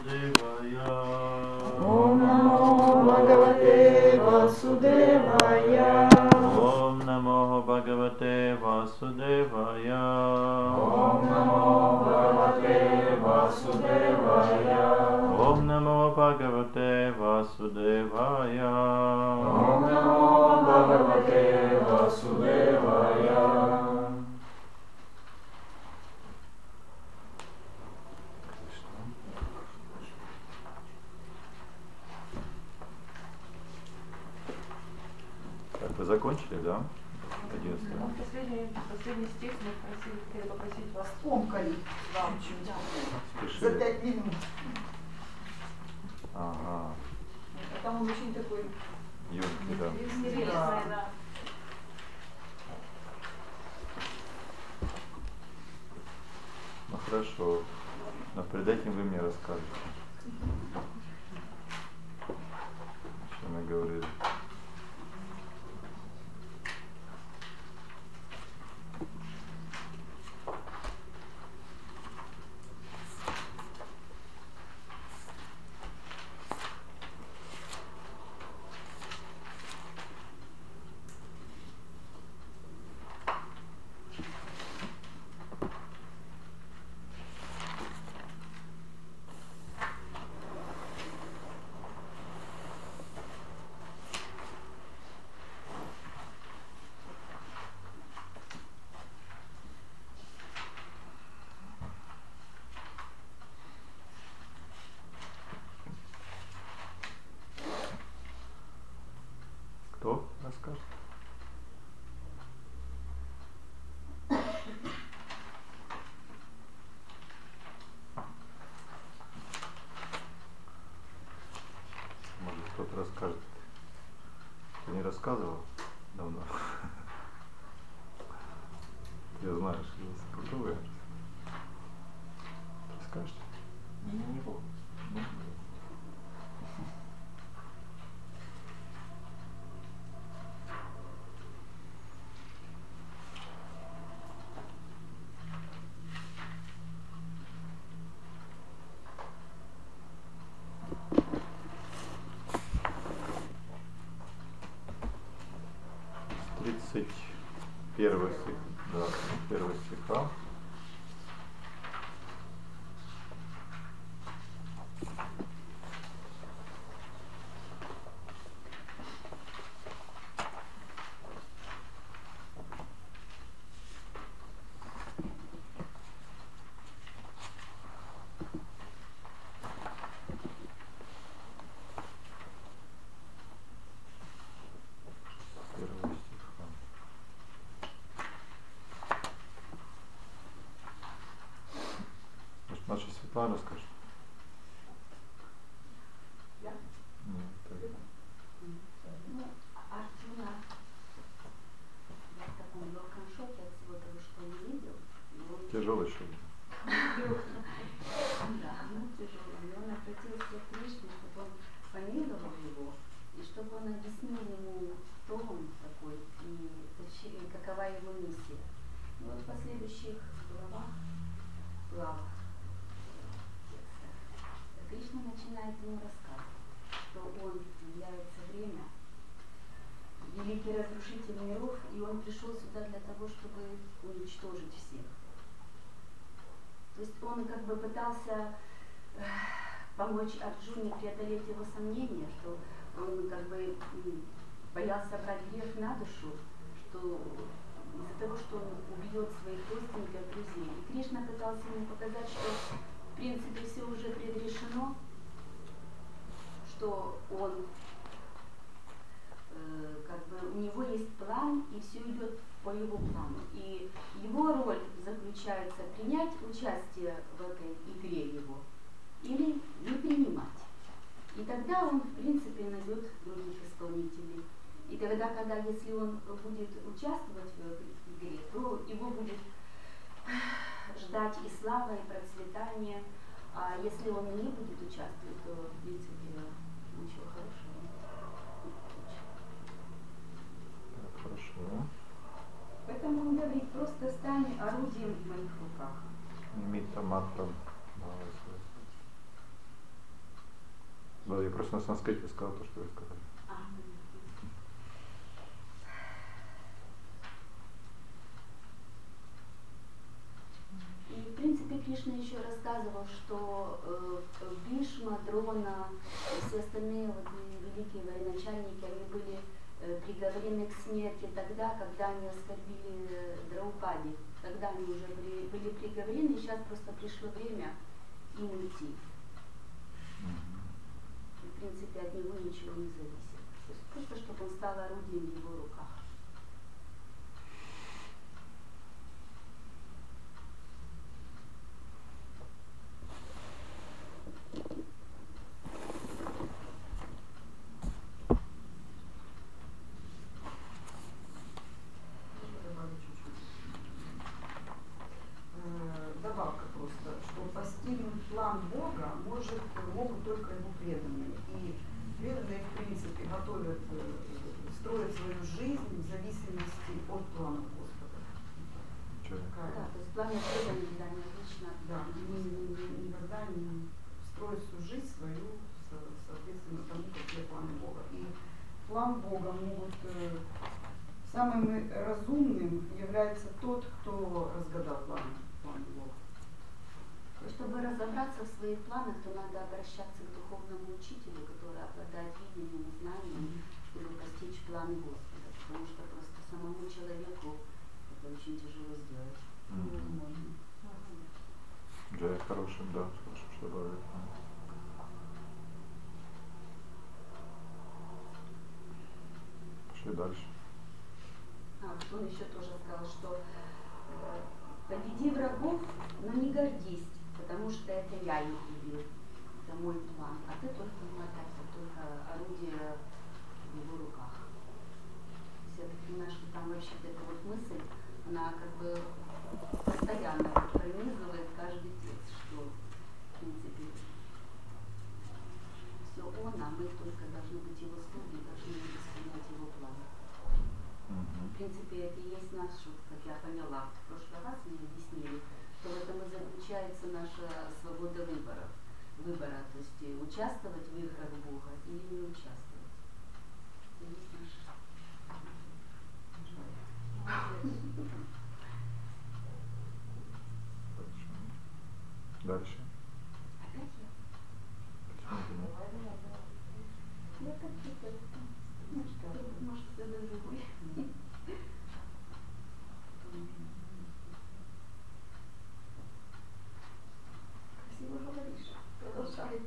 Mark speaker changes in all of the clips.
Speaker 1: Vasudevaya.
Speaker 2: Om Namo Bhagavate Vasudevaya.
Speaker 1: Om Namo Bhagavate Vasudevaya.
Speaker 2: Om Namo Bhagavate Vasudevaya.
Speaker 1: Om Namo Bhagavate Vasudevaya.
Speaker 2: Om Namo Bhagavate Vasudevaya.
Speaker 1: Так, вы закончили, да? 11.
Speaker 3: Ну, последний стих мы хотели попросить вас скомкали вам чуть-чуть. За 5 минут.
Speaker 1: Ага.
Speaker 3: А там он очень такой
Speaker 1: Ёлки, да.
Speaker 3: интересный, да.
Speaker 1: Ну хорошо. Но перед этим вы мне расскажете. О чем мы говорили. Кто расскажет? Может, кто-то расскажет. Ты не рассказывал давно? Я знаю, что есть. Кто вы? Расскажете?
Speaker 2: Не помню.
Speaker 1: Первый стих, да, первый стиха. Наша Светлана скажет.
Speaker 3: Я?
Speaker 1: Нет, так.
Speaker 4: Ну, Арджуна в таком легком шоке от всего того, что он видел.
Speaker 1: Тяжелый шок.
Speaker 4: Да, ну тяжелый. И он обратился к Кришне, чтобы он помиловал его, и чтобы он объяснил ему, кто он такой, и какова его миссия. И вот в последующих главах Кришна начинает ему рассказывать, что он является время, великий разрушитель миров, и он пришел сюда для того, чтобы уничтожить всех. То есть он как бы пытался помочь Арджуне преодолеть его сомнения, что он как бы боялся брать грех на душу, что из-за того, что он убьет своих родственников, друзей. И Кришна пытался ему показать, что в принципе все уже предрешено, что он как бы у него есть план, и все идет по его плану. И его роль заключается принять участие в этой игре его или не принимать. И тогда он, в принципе, найдет других исполнителей. И тогда, если он будет участвовать в этой игре, то его будет ждать и слава, и процветание. А если он не будет участвовать, то, в принципе, ничего хорошего не получится.
Speaker 1: Так, хорошо.
Speaker 3: Поэтому он говорит, просто стань орудием в моих руках.
Speaker 1: Митта Матта. просто на санскрите сказал то, что вы сказали.
Speaker 4: И в принципе Кришна еще рассказывал, что Бишма, Дрона и все остальные вот великие военачальники, они были приговорены к смерти тогда, когда они оскорбили Драупади. Тогда они уже были приговорены, и сейчас просто пришло время им уйти. И, в принципе, от него ничего не зависит. То есть просто, чтобы он стал орудием в его руках.
Speaker 3: Добавка просто, что постигнуть план Бога могут только его преданные. И преданные, в принципе, готовят, строят свою жизнь в зависимости от плана Господа.
Speaker 4: Да, то есть план преданных, да, необычно.
Speaker 3: Да, никогда не строят всю жизнь свою, соответственно, тому, какие планы Бога. И план Бога могут... Самым разумным является тот, кто разгадал план Бога.
Speaker 4: Чтобы разобраться в своих планах, то надо обращаться к духовному учителю, который обладает видением и знанием, чтобы постичь план Господа. Потому что просто самому человеку это очень тяжело сделать. Невозможно.
Speaker 1: Джай хороший, да, хорошо, что добавили. Пошли дальше.
Speaker 4: Он еще тоже сказал, что победи врагов, но не гордись, потому что это я их убил, это мой план, а ты только мотатель, только орудие в его руках. То есть я так понимаю, что там вообще эта вот мысль, она как бы постоянно пронизывает каждый текст, что в принципе все он, а мы только должны быть его слуги, должны исполнять его план. В принципе, это и есть наш, как я поняла, в прошлый раз мне объяснили, что в этом и заключается наша свобода выбора, то есть участвовать в играх Бога или не участвовать. Это есть наш.
Speaker 1: Дальше.
Speaker 4: Опять я?
Speaker 1: Почему нет?
Speaker 4: Я как-то, может, кто-то другой. Красиво говоришь. Продолжай.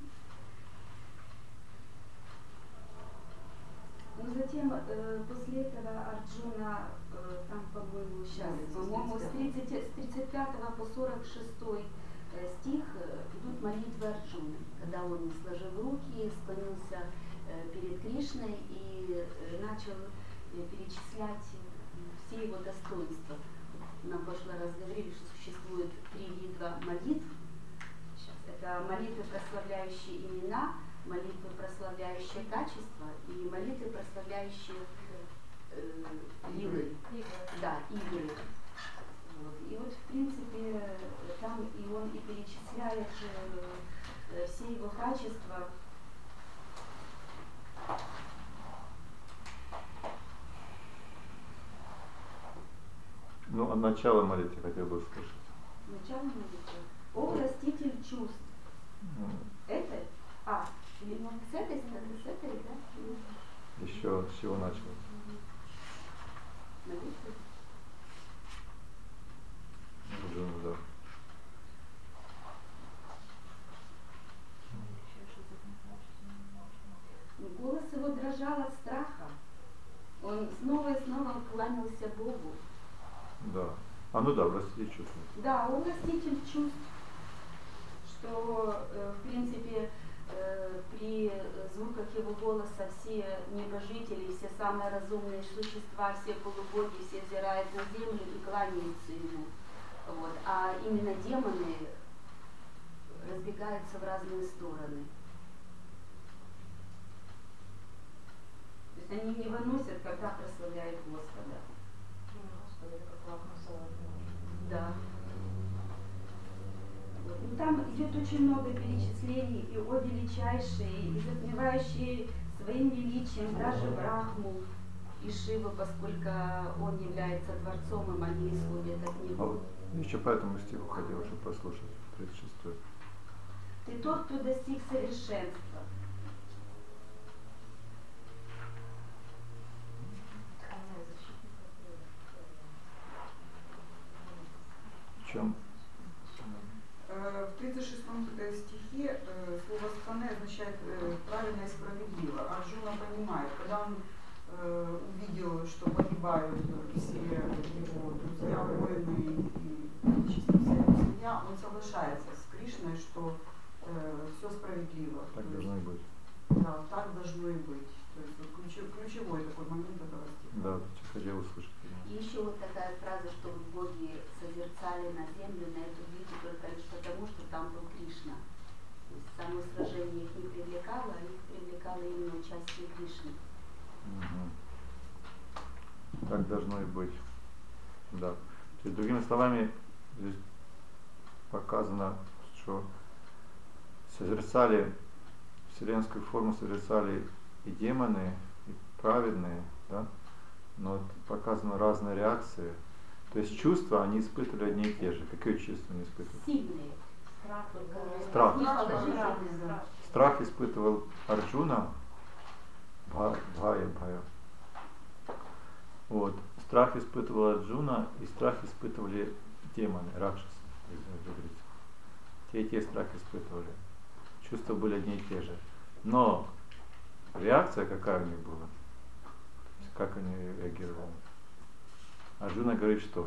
Speaker 4: Но затем, после этого Арджуна, там, по-моему, сейчас, по-моему, с 35 по 46 стих идут молитвы Арджуны, когда он, сложил руки, склонился перед Кришной и начал перечислять все его достоинства. Нам в прошлый раз говорили, что существует 3 вида молитв. Сейчас. Это молитвы, прославляющие имена, молитвы, прославляющие качества, и молитвы, прославляющие игры. Да, игры. Вот. И вот, в принципе, там и он и перечисляет все его качества.
Speaker 1: Ну, а начало молитвы хотел бы услышать.
Speaker 4: Начало молитвы. О, властитель чувств. Это? Или с этой стороны, с этой, да?
Speaker 1: Еще с чего началось?
Speaker 4: Молитвы.
Speaker 1: Да.
Speaker 4: Голос его дрожал от страха. Он снова и снова кланялся Богу.
Speaker 1: Да. Ну да, властитель чувств.
Speaker 4: Да, он властитель чувств. Что, в принципе, при звуках его голоса все небожители, все самые разумные существа, все полубоги, все взирают на землю и кланяются ему. Вот. А именно демоны разбегаются в разные стороны. То есть они не выносят, когда прославляют Господа.
Speaker 3: Господи, это как лакмусовая бумажка.
Speaker 4: Да. Вот. Ну, там идет очень много перечислений и о величайший, и затмевающий своим величием даже Брахму и Шиву, поскольку он является Творцом, и они исходят от него.
Speaker 1: Еще по этому стиху хотел, чтобы послушать, 36-й.
Speaker 4: Ты тот, кто достиг совершенства.
Speaker 1: В чем?
Speaker 3: В 36 стихе слово «скане» означает правильно и справедливо. Арджуна понимает, когда он увидел, что погибают все его друзья, воины и чисто вся его семья, он соглашается с Кришной, что все справедливо.
Speaker 1: Так должно и быть.
Speaker 3: Да, так должно и быть. То есть вот ключевой такой момент этого стиха.
Speaker 1: Да, что хотел услышать.
Speaker 4: И еще вот такая фраза, что боги созерцали на землю, на эту битву только лишь потому, что там был Кришна. То есть само сражение их не привлекало, а их привлекало именно участие Кришны.
Speaker 1: Угу. Так должно и быть. Да. То есть, другими словами, здесь показано, что созерцали вселенскую форму, созерцали и демоны, и праведные, да? Но вот показаны разные реакции. То есть чувства они испытывали одни и те же. Какие чувства они испытывали?
Speaker 4: Сильные.
Speaker 1: Страх.
Speaker 4: Страх.
Speaker 1: Страх испытывал Арджуна, Бхая. Вот. Страх испытывал Арджуна, и страх испытывали демоны, ракшасы. Те и те страх испытывали. Чувства были одни и те же. Но реакция какая у них была? Как они реагировали? Арджуна говорит, что?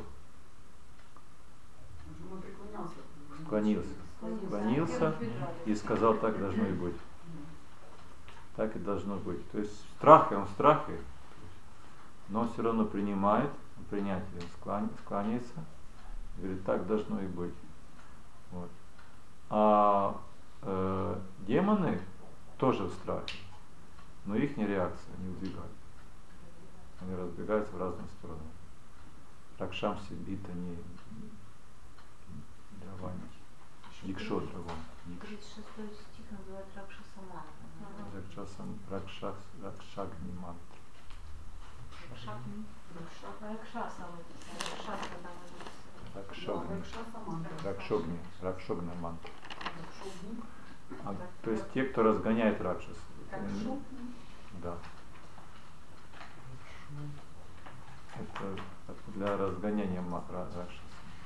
Speaker 3: Арджуна
Speaker 1: Склонился и сказал, так должно и быть. Так и должно быть. То есть он в страхе, но он все равно принимает, принятие, склоняется, говорит, так должно и быть. Вот. А демоны тоже в страхе, но их реакция не удвигает. Они разбегаются в разные стороны. Ракшамси бита не дравани. Дикшо дравани.
Speaker 5: 36 стих называют Ракшаса мантра.
Speaker 1: Ракшагни мантра. Ракшогни мантра. То есть те, кто разгоняет ракшас. Да. Это для разгоняния ракшаса.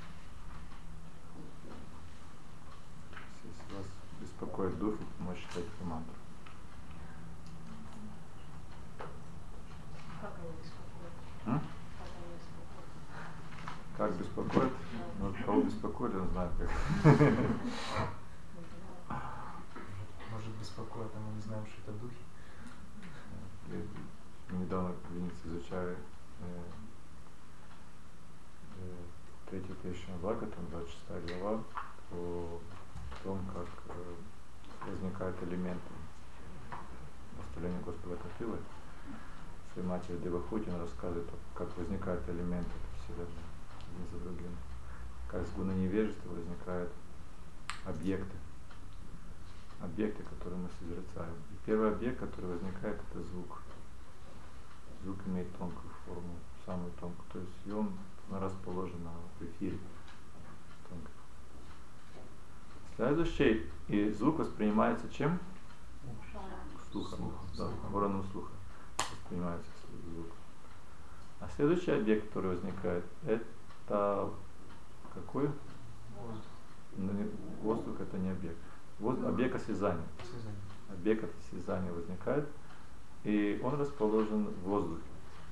Speaker 1: Если вас беспокоит дух, вы можете читать эту мантру.
Speaker 5: Как они беспокоят?
Speaker 1: Как беспокоит? Ну, кого беспокоит, я знаю как.
Speaker 2: Может беспокоит, а мы не знаем, что это духи?
Speaker 1: Недавно в Виннице изучали третью Кришна Бхагаватам, 26 глава, о том, как возникают элементы наставления Господа Капилы. Своей матери Девахути он рассказывает, как возникают элементы Вселенной один за другим. Как с гуна невежества возникают объекты, которые мы созерцаем. И первый объект, который возникает, это звук. Звук имеет тонкую форму, самую тонкую, то есть и он расположен в эфире. Тонко. Следующий, и звук воспринимается чем? Слухом. Да, органом слуха воспринимается звук. А следующий объект, который возникает, это какой? Воздух это не объект. Объект осязания. Объект осязания возникает, и он расположен в воздухе.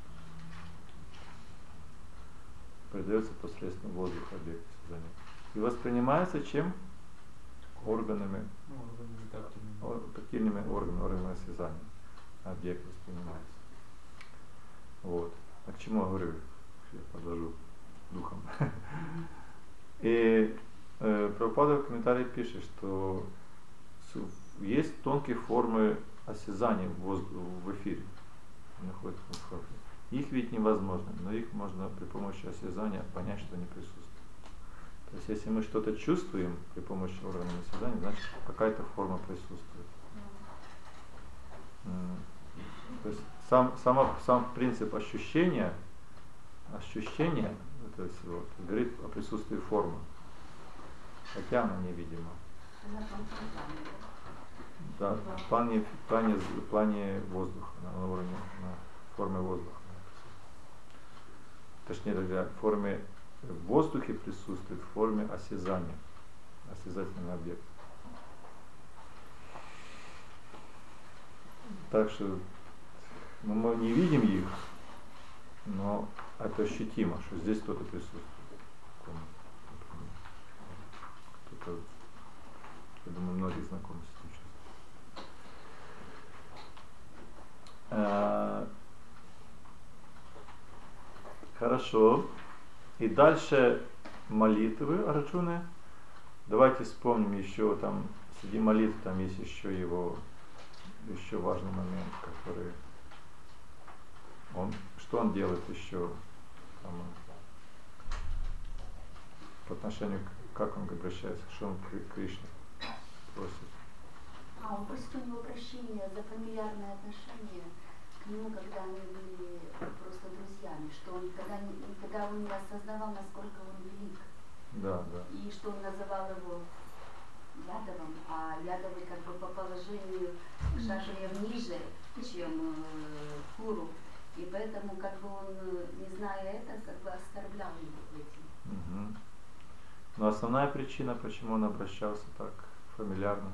Speaker 1: Передается посредством воздуха объект осязания. И воспринимается чем? Органами, тактильными органами осязания. Объект воспринимается. Вот. А к чему я говорю? Я подложу духом. И Прабхупада в комментарии пишет, что есть тонкие формы осязания в эфире. Находятся в форме. Их видеть невозможно, но их можно при помощи осязания понять, что они присутствуют. То есть если мы что-то чувствуем при помощи органов осязания, значит какая-то форма присутствует. То есть сам принцип ощущения, то есть, вот, говорит о присутствии формы, хотя она невидима.
Speaker 4: Она фонтанная.
Speaker 1: Да, в плане воздуха, на уровне, на форме воздуха. Точнее говоря, в форме в воздухе присутствует, в форме осязания, осязательный объект. Так что мы не видим их, но это ощутимо, что здесь кто-то присутствует. Кто-то, я думаю, многие знакомы с этим чувством. Хорошо. И дальше молитвы Арджуны. Давайте вспомним еще там, среди молитв там есть еще важный момент, который что он делает еще там, по отношению как он обращается, что он к Кришне просит.
Speaker 4: Он просит у него прощения за фамильярное отношение к нему, когда они были просто друзьями, что он никогда он не осознавал, насколько он велик.
Speaker 1: Да.
Speaker 4: И что он называл его Ядовым, а Ядовый как бы по положению шашиев ниже, чем Куру. И поэтому как бы он, не зная это, как бы оскорблял его этим.
Speaker 1: Угу. Но основная причина, почему он обращался так фамильярно?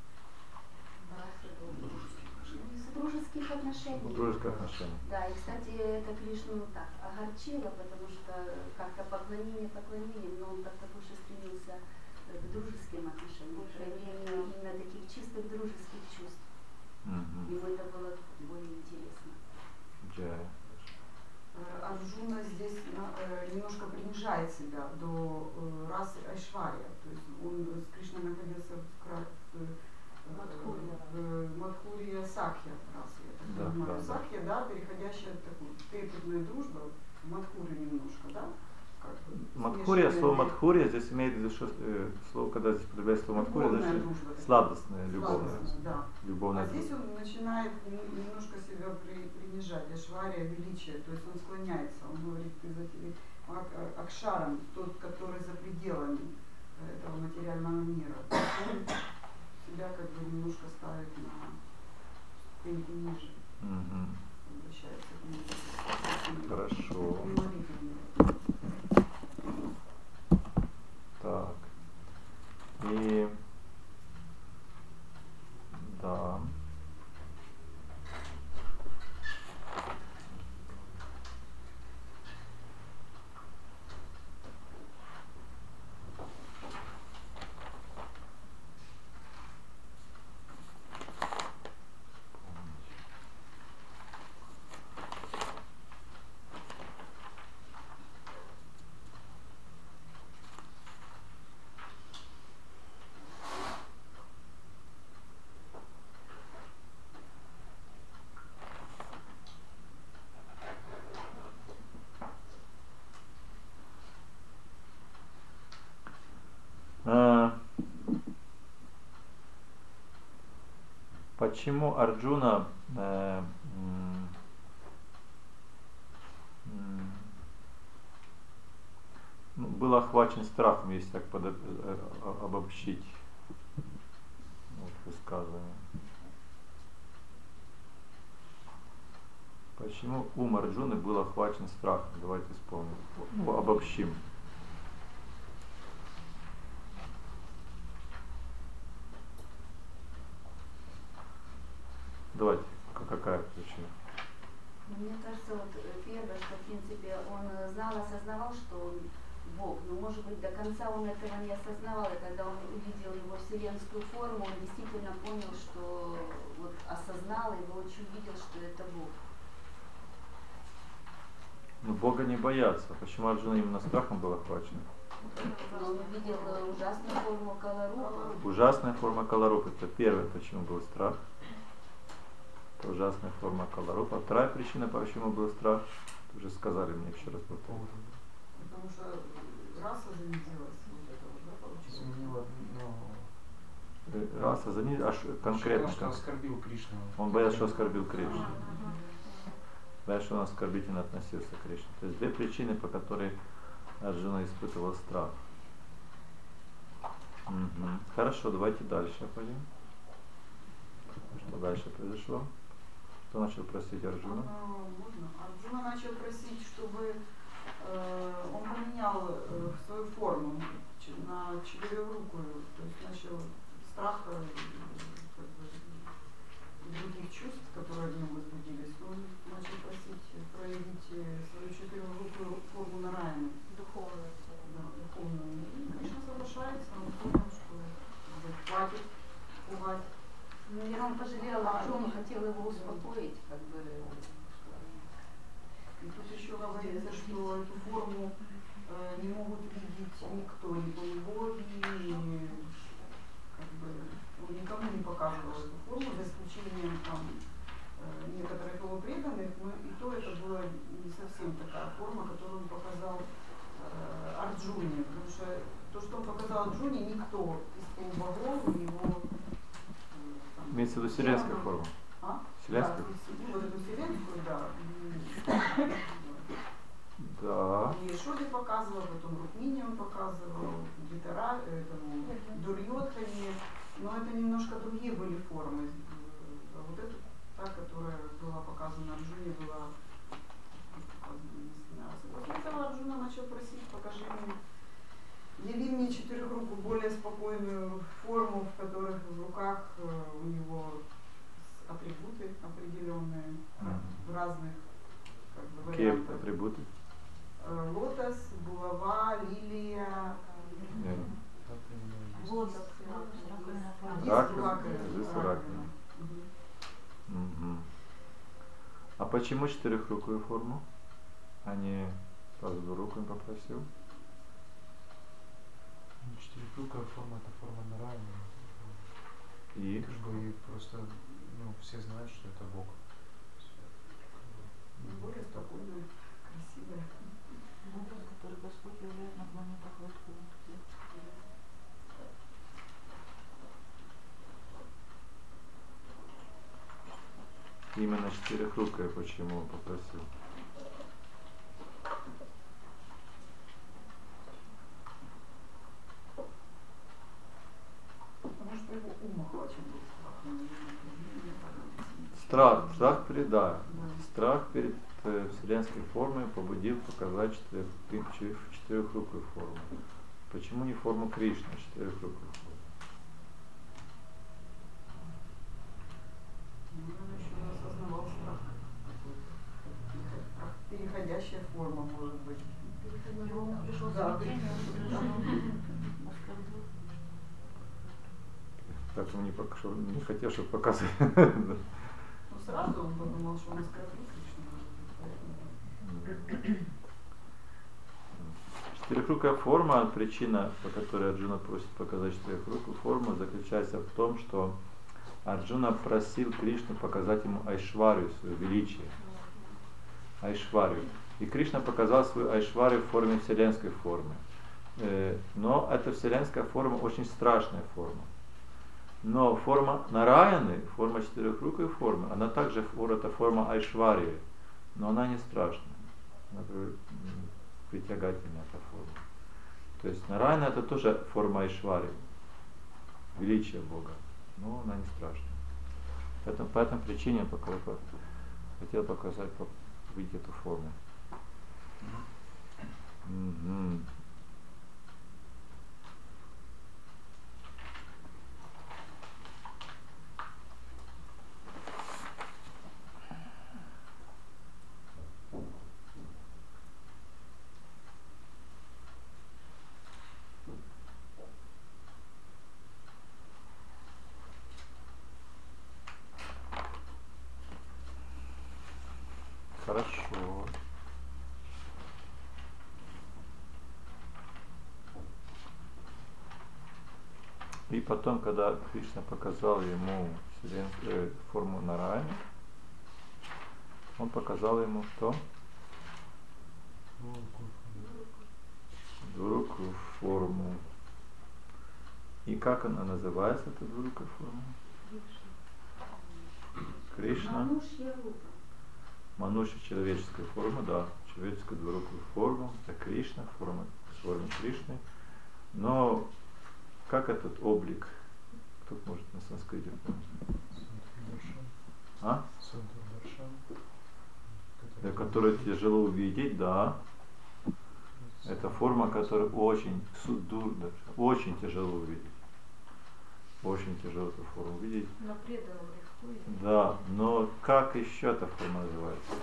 Speaker 4: Из дружеских отношений.
Speaker 1: Дружеских отношений.
Speaker 4: Да, и кстати, это Кришну так огорчило, потому что как-то поклонение, но он как-то больше стремился к дружеским отношениям, к проявлению именно таких чистых дружеских чувств. Ему это было более интересно.
Speaker 3: Арджуна здесь немножко принижает себя до расы Айшвария. То есть он с Кришной находился в Мадхурия Сакхья расы, я так понимаю. Сакхья, да, переходящая в такую трепетную дружбу, в Мадхурию немножко, да?
Speaker 1: Мадхурия, слово Мадхурия здесь имеет в виду, что слово, когда здесь употребляется слово Мадхурия, значит сладостная, любовная.
Speaker 3: Да.
Speaker 1: Любовная.
Speaker 3: А здесь он начинает немножко себя принижать, Айшвария, величие, то есть он склоняется, он говорит, ты за тебе Акшарам, тот, который за пределами этого материального мира. Он себя как бы немножко ставит на ступеньку ниже. Обращается к нему.
Speaker 1: Хорошо. Так. И да. Почему Арджуна был охвачен страхом, если так обобщить высказывание? Почему ум Арджуны был охвачен страхом? Давайте вспомним. Обобщим. Давайте, какая причина?
Speaker 4: Мне кажется, вот первое, что в принципе он знал, осознавал, что он Бог, но может быть до конца он этого не осознавал, и когда он увидел его вселенскую форму, он действительно понял, что вот осознал и воочию увидел, что это Бог.
Speaker 1: Но Бога не боятся. Почему Арджуна именно страхом был охвачен?
Speaker 4: Но он увидел ужасную форму Каларупы.
Speaker 1: Ужасная форма Каларупы. Это первое, почему был страх. Это ужасная форма Каларупа. А вторая причина, почему был страх, уже сказали мне, еще раз повторю.
Speaker 3: Потому что раса завиделась.
Speaker 2: сменила,
Speaker 1: Раса занизила, аж конкретно.
Speaker 2: что оскорбил Кришну.
Speaker 1: Он боялся, что оскорбил Кришну. Боялся, что он оскорбительно относился к Кришне. То есть две причины, по которой Арджуна испытывал страх. Хорошо, давайте дальше пойдем. Что дальше произошло? Кто начал просить Арджуна?
Speaker 3: Можно. Арджуна начал просить, чтобы он поменял свою форму на четырехрукую, то есть начал страх как бы, других чувств, которые в нем возбудились, он начал просить проявить свою четырехрукую форму Нараяны.
Speaker 5: Духовную.
Speaker 3: Да, духовную. И Кришна соглашается, он понял, что хватит пугать.
Speaker 4: Наверное, он пожалел Арджуну, хотел его успокоить, как бы.
Speaker 3: И тут еще говорится, что эту форму не могут видеть никто, ни полубоги, ни как бы, он никому не показывал эту форму, за исключением там, некоторых его преданных, но и то это была не совсем такая форма, которую он показал Арджуне, потому что то, что он показал Арджуне, никто из полубогов у него
Speaker 1: Имеется в виду вселенская форма. Вселенская?
Speaker 3: Да, вот эту вселенскую, да.
Speaker 1: Да.
Speaker 3: И Шоди показывал, потом Рукмини он показывал, Гитара, этому Дурьёдхане, но это немножко другие были формы. А вот эта, та, которая была показана Арджуне, была показана несколько раз. После этого Арджуна начал просить, покажи мне, яви мне четырехрукую, более спокойную форму, в которых в руках у него атрибуты определенные в разных как бы,
Speaker 1: Какие
Speaker 3: вариантах.
Speaker 1: атрибуты?
Speaker 3: Лотос, булава, лилия,
Speaker 5: Лотос,
Speaker 1: раковина. А почему четырехрукую форму? А не просто двурукую попросил?
Speaker 2: Четырехрукая форма — это форма Нараяны.
Speaker 1: И?
Speaker 2: Как бы и просто все знают, что это Бог.
Speaker 3: более спокойная, красивая.
Speaker 5: Образ, который Господь являет на планетах Вайкунтха.
Speaker 1: Именно четырехрукая почему он попросил?
Speaker 3: Потому что его ум охвачен был
Speaker 1: Страх
Speaker 3: страхом.
Speaker 1: перед, да. Страх перед вселенской формой побудил показать четырехрукую форму. Почему не форму Кришны, а четырехрукую форму?
Speaker 3: Он еще осознавал страх. Переходящая форма может быть.
Speaker 5: Его пришел
Speaker 3: Да,
Speaker 5: смятение, он оскорбил.
Speaker 1: Так он не хотел, чтобы показывали.
Speaker 3: Ну сразу он подумал, что он оскорбил Кришну.
Speaker 1: Четырехрукая форма, причина, по которой Арджуна просит показать четырехрукую форму, заключается в том, что Арджуна просил Кришну показать ему Айшварию, свое величие. Айшварию. И Кришна показал свою Айшварию в форме вселенской формы. Но эта вселенская форма очень страшная форма. Но форма Нараяны, форма четырехрукой формы, она также это форма Айшварии, но она не страшная. Она притягательная эта форма. То есть Нараяна это тоже форма Айшварии, величие Бога, но она не страшная. Поэтому по этой причине я хотел показать, увидеть эту форму. Хорошо. И потом, когда Кришна показал ему форму Нараяны, он показал ему что? Двурукую форму. И как она называется, эта двурукая форма? Кришна.
Speaker 4: Манушья рупа.
Speaker 1: Манушья человеческая форма, да, человеческую двурукую форму, это Кришна, форма Кришны. Но как этот облик? Кто может на санскрите помнить? А? Да, который тяжело увидеть, да. Это форма, которую очень тяжело увидеть. Очень тяжело эту форму увидеть.
Speaker 5: Но преданным легко.
Speaker 1: Да, но как еще эта форма называется?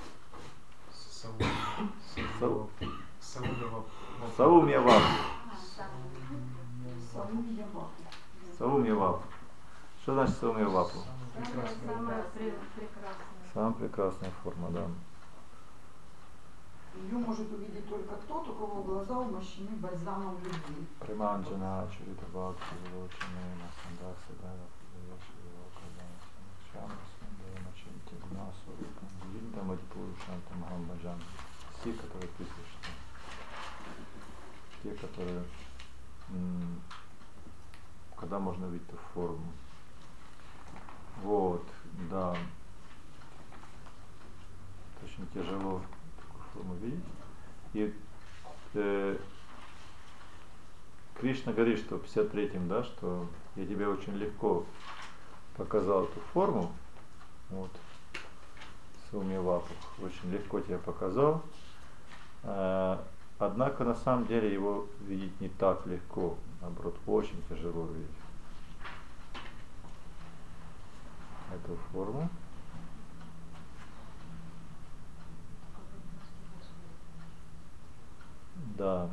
Speaker 1: Саумья Вапу. Саумья Вапу. Что значит Саумья Вапу?
Speaker 5: Самая прекрасная.
Speaker 1: Самая прекрасная форма, да.
Speaker 3: Ее может увидеть только тот, у кого глаза умощены бальзамом любви.
Speaker 1: Приманджана, Чурита Бхакти, Вилочина, Масандаса, Дара, Пудавеши, Вилокадана, Самакшама, Сандема, Чинти, Гнасу, Вида, Мадьпурушанта, Махамбаджан. Все, которые присущи. Те, которые, когда можно увидеть эту форму. Вот, да. Очень тяжело такую форму видеть. И Кришна говорит, что в 53-м, да, что я тебе очень легко показал эту форму. Вот. Саумьявапу. Очень легко тебе показал. Однако на самом деле его видеть не так легко. Наоборот, очень тяжело видеть эту форму. Да.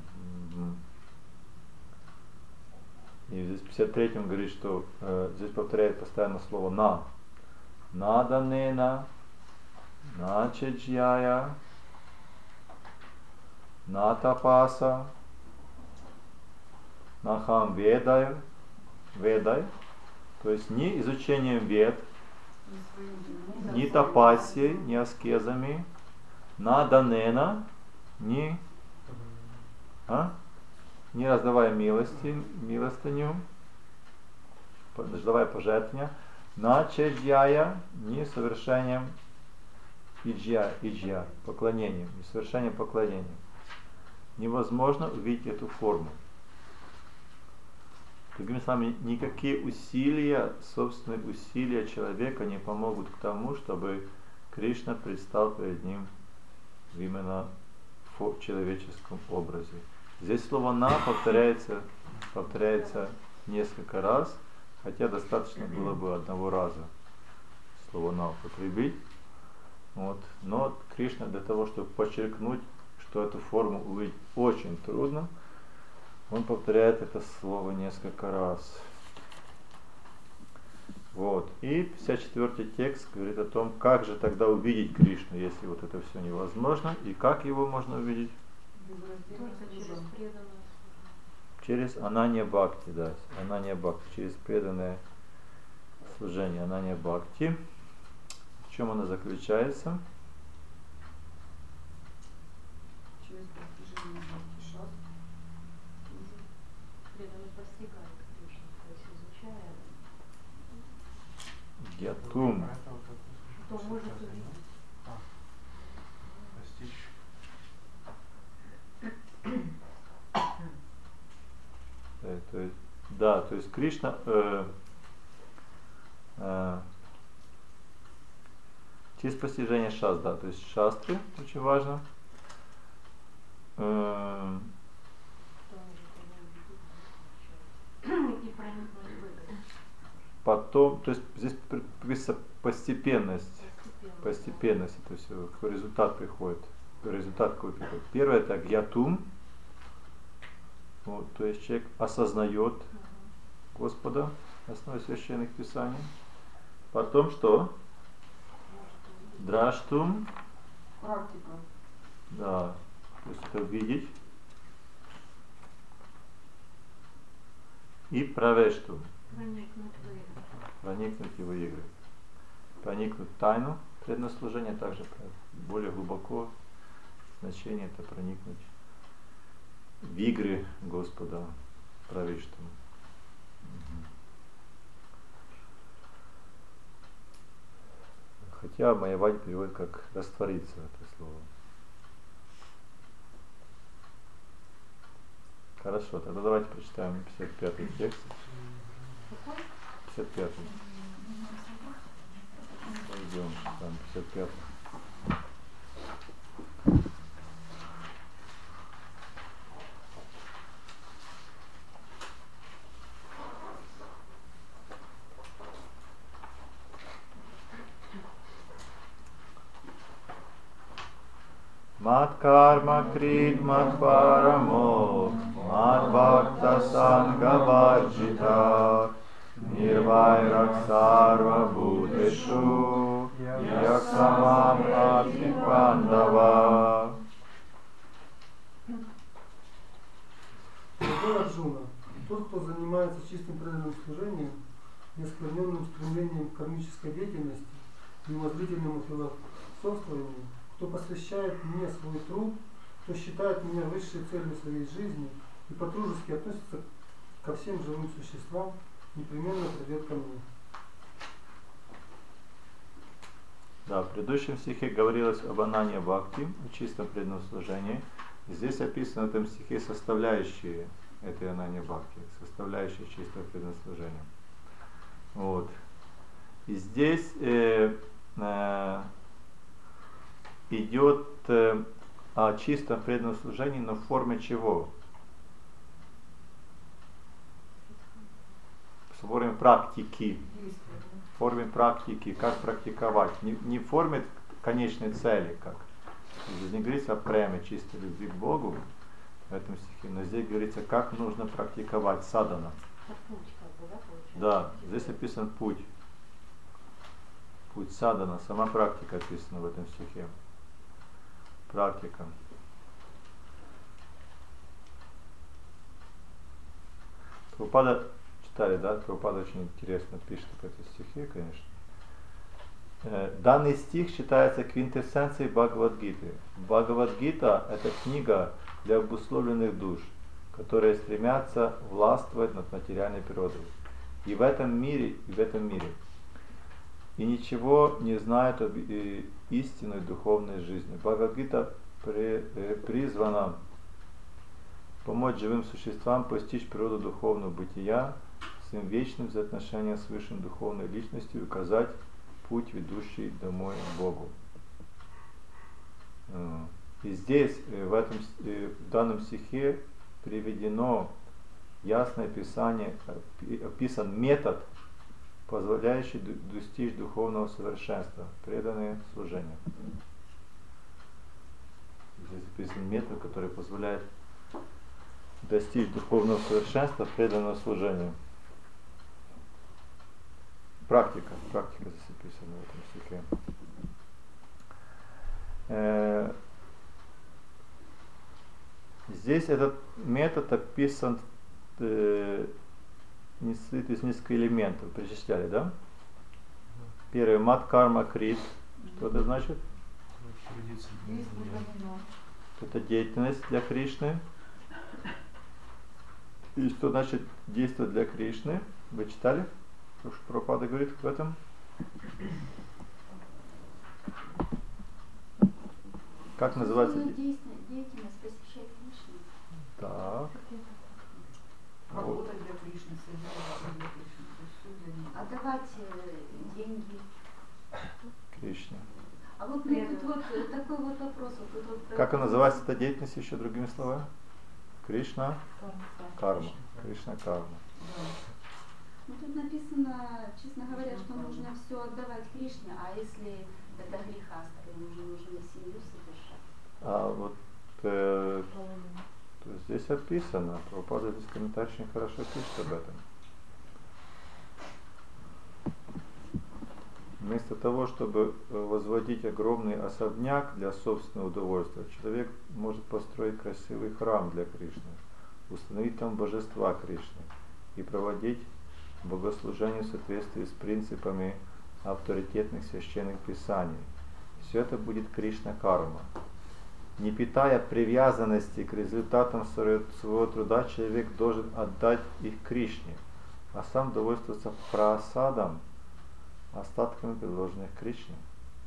Speaker 1: И здесь в 53-м говорит, что здесь повторяет постоянно слово на. Наданена, начаджьяя, натапаса, нахам ведай, то есть ни изучением вед, ни тапасией, ни аскезами, наданена, ни раздавая милостыню, раздавая пожертвования, начаджьяя, не совершением иджья, поклонением, не совершением поклонения. Невозможно увидеть эту форму. Другими словами, никакие усилия, собственные усилия человека не помогут к тому, чтобы Кришна предстал перед ним именно в человеческом образе. Здесь слово «на» повторяется несколько раз, хотя достаточно было бы одного раза слово «на» употребить. Вот. Но Кришна для того, чтобы подчеркнуть, что эту форму увидеть очень трудно, он повторяет это слово несколько раз. Вот. И 54-й текст говорит о том, как же тогда увидеть Кришну, если вот это все невозможно, и как его можно увидеть?
Speaker 5: Только через преданное.
Speaker 1: Через ананья бхакти, да, ананья бхакти, через преданное служение, ананья бхакти. В чем она заключается?
Speaker 3: Через постижение бхакти-шастр.
Speaker 5: Преданный постигает Кришну, то есть изучая,
Speaker 1: Гьятум.
Speaker 5: то может увидеть.
Speaker 2: Постичь.
Speaker 1: То есть Кришна через постижение шастр, да, то есть шастры очень важно.
Speaker 5: То может его увидеть и проникнуть в это.
Speaker 1: Потом, то есть здесь прописана постепенность, то есть какой результат приходит, какой приходит. Первое это гьятум, вот, то есть человек осознает Господа на основе священных писаний. Потом что? Драштум,
Speaker 3: Практика.
Speaker 1: да, то есть это видеть. И правештум,
Speaker 5: Проникнуть в это.
Speaker 1: проникнуть и выиграть. Проникнуть в тайну преднослужения, также более глубоко значение это проникнуть в игры Господа правештум. Хотя маявать переводит как раствориться, это слово. Хорошо, тогда давайте прочитаем 55-й текст. 55-й. Пойдем, там 55-й. Mat karma krit mat paramo, mat bhakta sangha varjita, nirvairak sarva bhuteshu, yak samam atmi pandava.
Speaker 6: Дорогой Арджуна, тот, кто занимается чистым преданным служением, неоскверненным стремлением к кармической деятельности и умозрительному философствованию, кто посвящает мне свой труд, кто считает меня высшей целью своей жизни и по-дружески относится ко всем живым существам, непременно придет ко мне.
Speaker 1: Да, в предыдущем стихе говорилось об ананья бхакти, о чистом преданном служении. Здесь описаны в этом стихе составляющие этой ананья бхакти, составляющие чистого преданного служения. Вот. И здесь идет о чистом преданном служении, но в форме чего? В форме практики. В форме практики, как практиковать. Не в форме конечной цели, как. Здесь не говорится о пряме чистой любви к Богу в этом стихе, но здесь говорится, как нужно практиковать садхана. Да, здесь описан путь. Путь садхана, сама практика описана в этом стихе. Практика. Прабхупада читали, да? Прабхупада очень интересно пишет об этой стихе, конечно. Данный стих считается квинтэссенцией Бхагавад-гиты. Бхагавад-гита – это книга для обусловленных душ, которые стремятся властвовать над материальной природой. И в этом мире, И ничего не знают об истинной духовной жизни. Бхагавад-гита призвана помочь живым существам постичь природу духовного бытия, своим вечным взаимоотношением с высшей духовной личностью и указать путь, ведущий домой к Богу. И здесь, в данном стихе, приведено ясное описание, описан метод, позволяющий достичь духовного совершенства, преданное служение. Здесь описан метод, который позволяет достичь духовного совершенства, преданного служению. Практика здесь описана в этом стихе. Здесь этот метод описан из нескольких элементов. Перечисляли, да? Первый мат карма крит. Что это значит? Это деятельность для Кришны. И что значит действие для Кришны? Вы читали? Что Прабхупада говорит в этом? Как называется?
Speaker 4: Деятельность посещает Кришну.
Speaker 1: Так.
Speaker 3: Работа для Кришны, содержание для Кришны. То есть всё для него.
Speaker 4: Отдавать деньги.
Speaker 1: Кришне.
Speaker 4: А вот мне тут вот такой вот вопрос.
Speaker 1: Как она называется эта деятельность еще другими словами? Кришна? Карма. Кришна карма.
Speaker 4: Ну тут написано, честно говоря, что нужно все отдавать Кришне, а если это грехастка, ему же нужно семью содержать.
Speaker 1: А вот здесь описано, Прабхупада здесь комментарий очень хорошо пишет об этом. Вместо того, чтобы возводить огромный особняк для собственного удовольствия, человек может построить красивый храм для Кришны, установить там божества Кришны и проводить богослужение в соответствии с принципами авторитетных священных писаний. Все это будет Кришна-карма. Не питая привязанности к результатам своего труда, человек должен отдать их Кришне, а сам довольствоваться прасадом, остатками предложенных Кришне.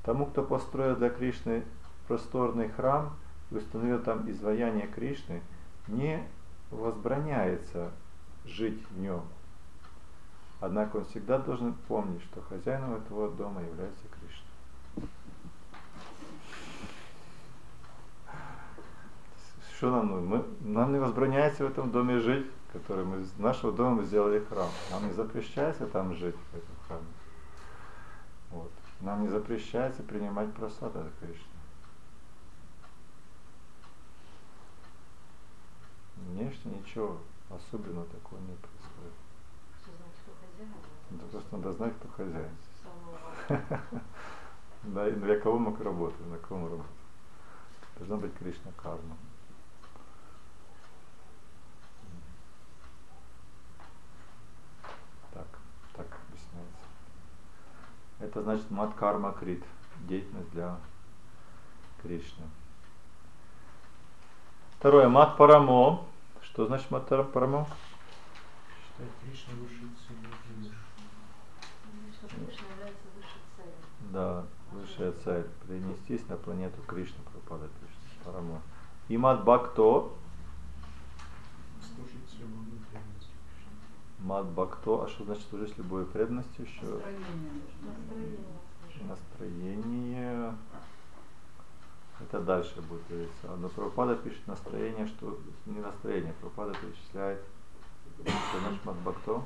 Speaker 1: Тому, кто построил для Кришны просторный храм и установил там изваяние Кришны, не возбраняется жить в нем. Однако он всегда должен помнить, что хозяином этого дома является Кришна. Что нам нужно? Нам не возбраняется в этом доме жить, который мы из нашего дома мы сделали храм. Нам не запрещается там жить, в этом храме. Вот. Нам не запрещается принимать просад от Кришны. Внешне ничего особенного такого не происходит.
Speaker 5: Что значит, кто хозяин?
Speaker 1: Это просто надо знать, кто хозяин.
Speaker 5: Самого.
Speaker 1: Да, и для кого мы работаем, на кого мы работаем. Должна быть Кришна карма. Так объясняется. Это значит мат карма крит, деятельность для Кришны. Второе, мат парамо. Что значит мат парамо?
Speaker 2: Считать Кришну высшей целью.
Speaker 5: Что Кришна является высшей целью.
Speaker 1: Да, высшая цель. Перенестись на планету Кришны, Прабхупада пишет. Парамо. И мат бхакто.
Speaker 2: Служить с любовью и преданностью Кришне.
Speaker 1: Мат бхакто. А что значит служить с любой преданностью еще?
Speaker 3: Настроение.
Speaker 1: Настроение. Это дальше будет говориться. Но Прабхупада пишет настроение, что не настроение. Прабхупада перечисляет, что значит мат бхакто.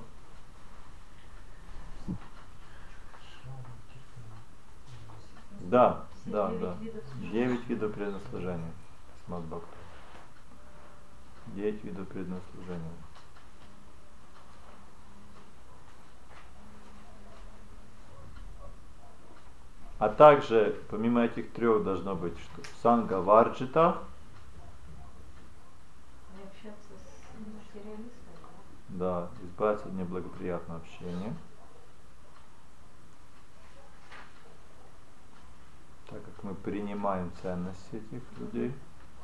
Speaker 1: Да. 9 видов преданного служения. Мат бхакто. 9 видов преданного служения. А также, помимо этих 3, должно быть, что санга варджита.
Speaker 5: Не общаться с материалистами.
Speaker 1: Да, избавиться от неблагоприятного общения. Так как мы принимаем ценности этих людей.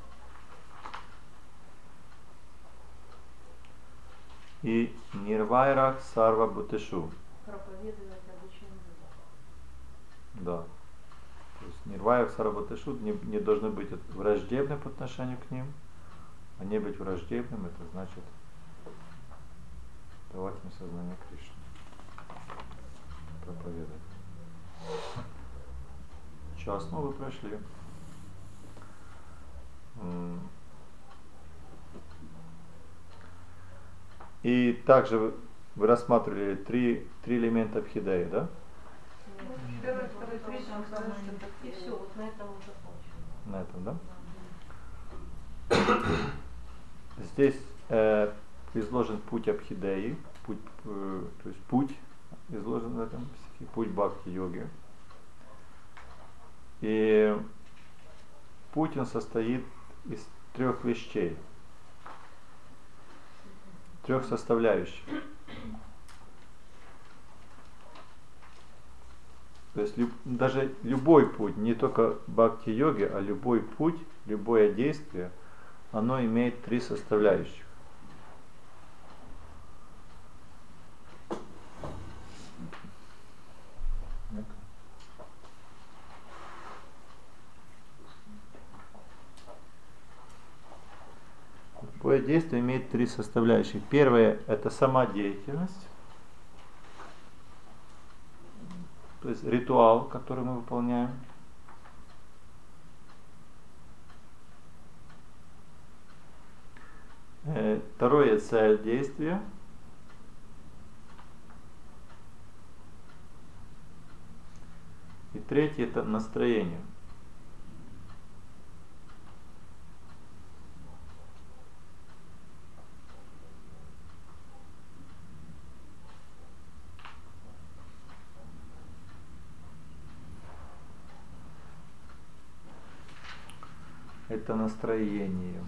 Speaker 1: И нирвайрах сарва бутешу.
Speaker 5: Проповедовать обычным людям.
Speaker 1: Да. То есть нирвайрах сарва бутешу не должны быть враждебны по отношению к ним. А не быть враждебным, это значит давать им сознание Кришны. Проповедовать. Сейчас, вы прошли. И также вы рассматривали три элемента Абхидеи, да?
Speaker 5: Первый, второй, третий, он сказал, что это и все, вот на этом мы закончим.
Speaker 1: На этом, да? Здесь изложен путь Абхидеи, то есть путь изложен в этом стихе, путь бхакти-йоги. И путь он состоит из 3 вещей, 3 составляющих. То есть даже любой путь, не только бхакти-йоги, а любой путь, любое действие, оно имеет 3 составляющих. Любое действие имеет 3 составляющих. Первое – это сама деятельность, то есть ритуал, который мы выполняем. Второе – цель действия. И третье – это настроение. Это настроение.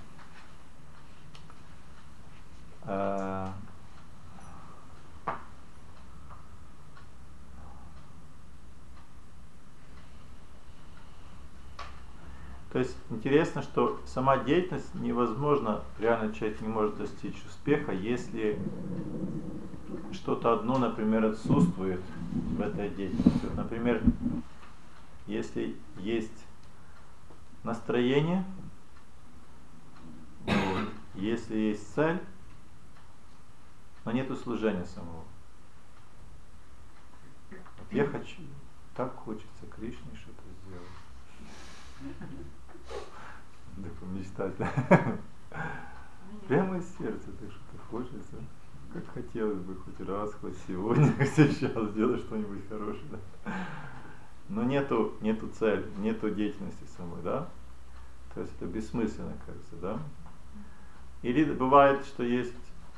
Speaker 1: То есть интересно, что сама деятельность невозможно, реально человек не может достичь успеха, если что-то одно, например, отсутствует в этой деятельности. Вот, например, если есть настроение, вот, если есть цель, но нету служения самого. Вот я хочу, так хочется Кришне что-то сделать. Да помечтать. Прямо из сердца так что-то хочется. Как хотелось бы хоть раз, хоть сегодня, хоть сейчас сделать что-нибудь хорошее. Да? Но нету цели, нету деятельности самой, да? То есть это бессмысленно, кажется, да? Или бывает, что есть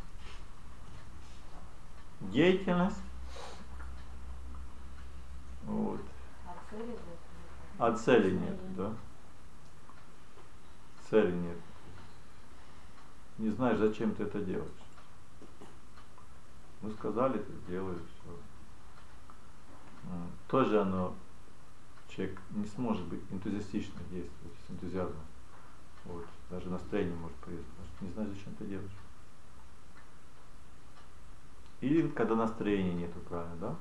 Speaker 1: деятельность, вот, а цели нет, да? Цели нет. Не знаешь, зачем ты это делаешь. Мы сказали, ты делаешь, все. Тоже оно, человек не сможет быть энтузиастично действовать, с энтузиазмом. Вот. Даже настроение может появиться, потому что не знаешь, зачем ты делаешь. Или когда настроения нету, правильно, да?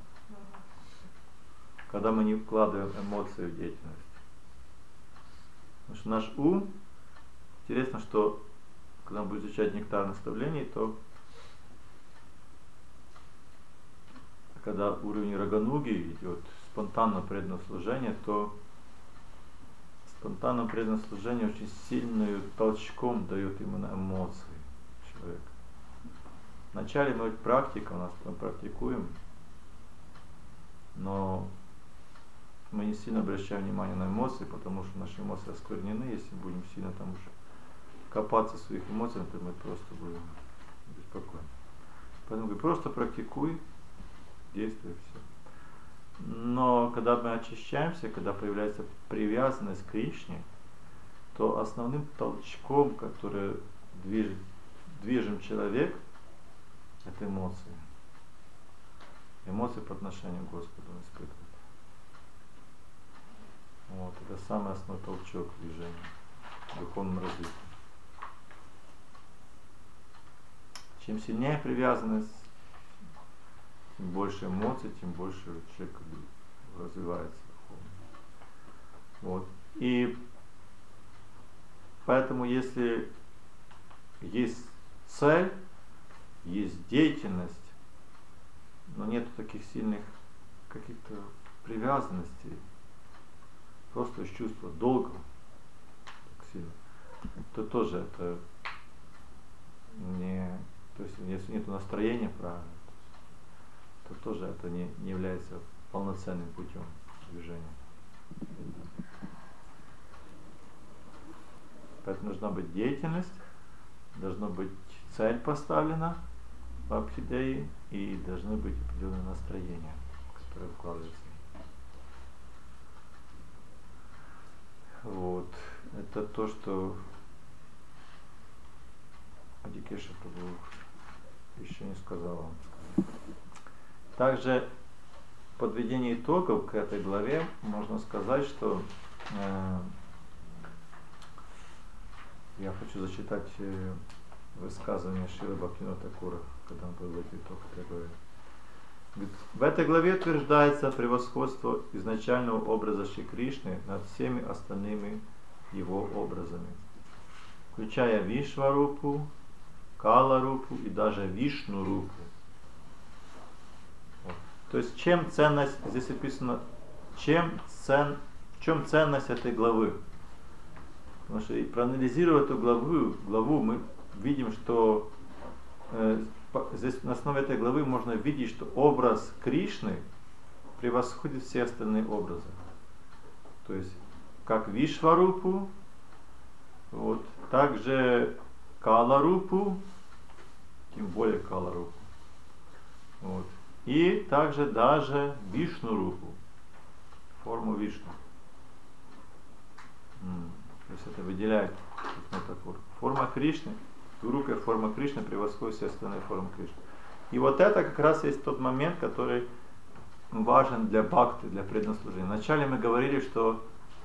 Speaker 1: Когда мы не вкладываем эмоции в деятельность. Потому что наш ум, интересно, что когда мы будем изучать нектар наставлений, то когда уровень рагануги идет спонтанно преданное служение, то спонтанное преданное служение очень сильным толчком дает именно эмоции человека. Вначале мы практика, у нас там практикуем, но мы не сильно обращаем внимание на эмоции, потому что наши эмоции осквернены. Если будем сильно там уже копаться в своих эмоциях, то мы просто будем беспокойны. Поэтому говорю, просто практикуй, действуй, все. Но когда мы очищаемся, когда появляется привязанность к Кришне, то основным толчком, который движем человек, это эмоции. Эмоции по отношению к Господу он испытывает. Вот, это самый основной толчок движения в духовном развитии. Чем сильнее привязанность, тем больше эмоций, тем больше человек развивается духовно. Вот. И поэтому, если есть цель, есть деятельность, но нет таких сильных каких-то привязанностей, просто из чувства долга так сильно, то тоже это не, то есть если нет настроения правильно, то тоже это не является полноценным путем движения. Поэтому должна быть деятельность, должна быть цель поставлена в абхидее и должны быть определенные настроения, которые вкладываются. Вот. Это то, что Адикеша Прабху еще не сказал вам. Также в подведении итогов к этой главе можно сказать, что я хочу зачитать высказывание Шрилы Бхактивинода Тхакура, когда он подводит итог этой главе. В этой главе утверждается превосходство изначального образа Шри Кришны над всеми остальными его образами, включая Вишварупу, Кала-рупу и даже Вишну-рупу. Вот. То есть чем ценность, здесь написано, в чем ценность этой главы. Потому что проанализируя эту главу мы видим, что здесь на основе этой главы можно видеть, что образ Кришны превосходит все остальные образы. То есть, как Вишварупу, вот, также Кала-рупу, тем более Кала-рупу. Вот, и также даже Вишну-рупу, форму Вишну. То есть это выделяет метафору. Форма Кришны, группа форма Кришны превосходит все остальные формы Кришны. И вот это как раз есть тот момент, который важен для бхакти, для преданного служения. Вначале мы говорили, что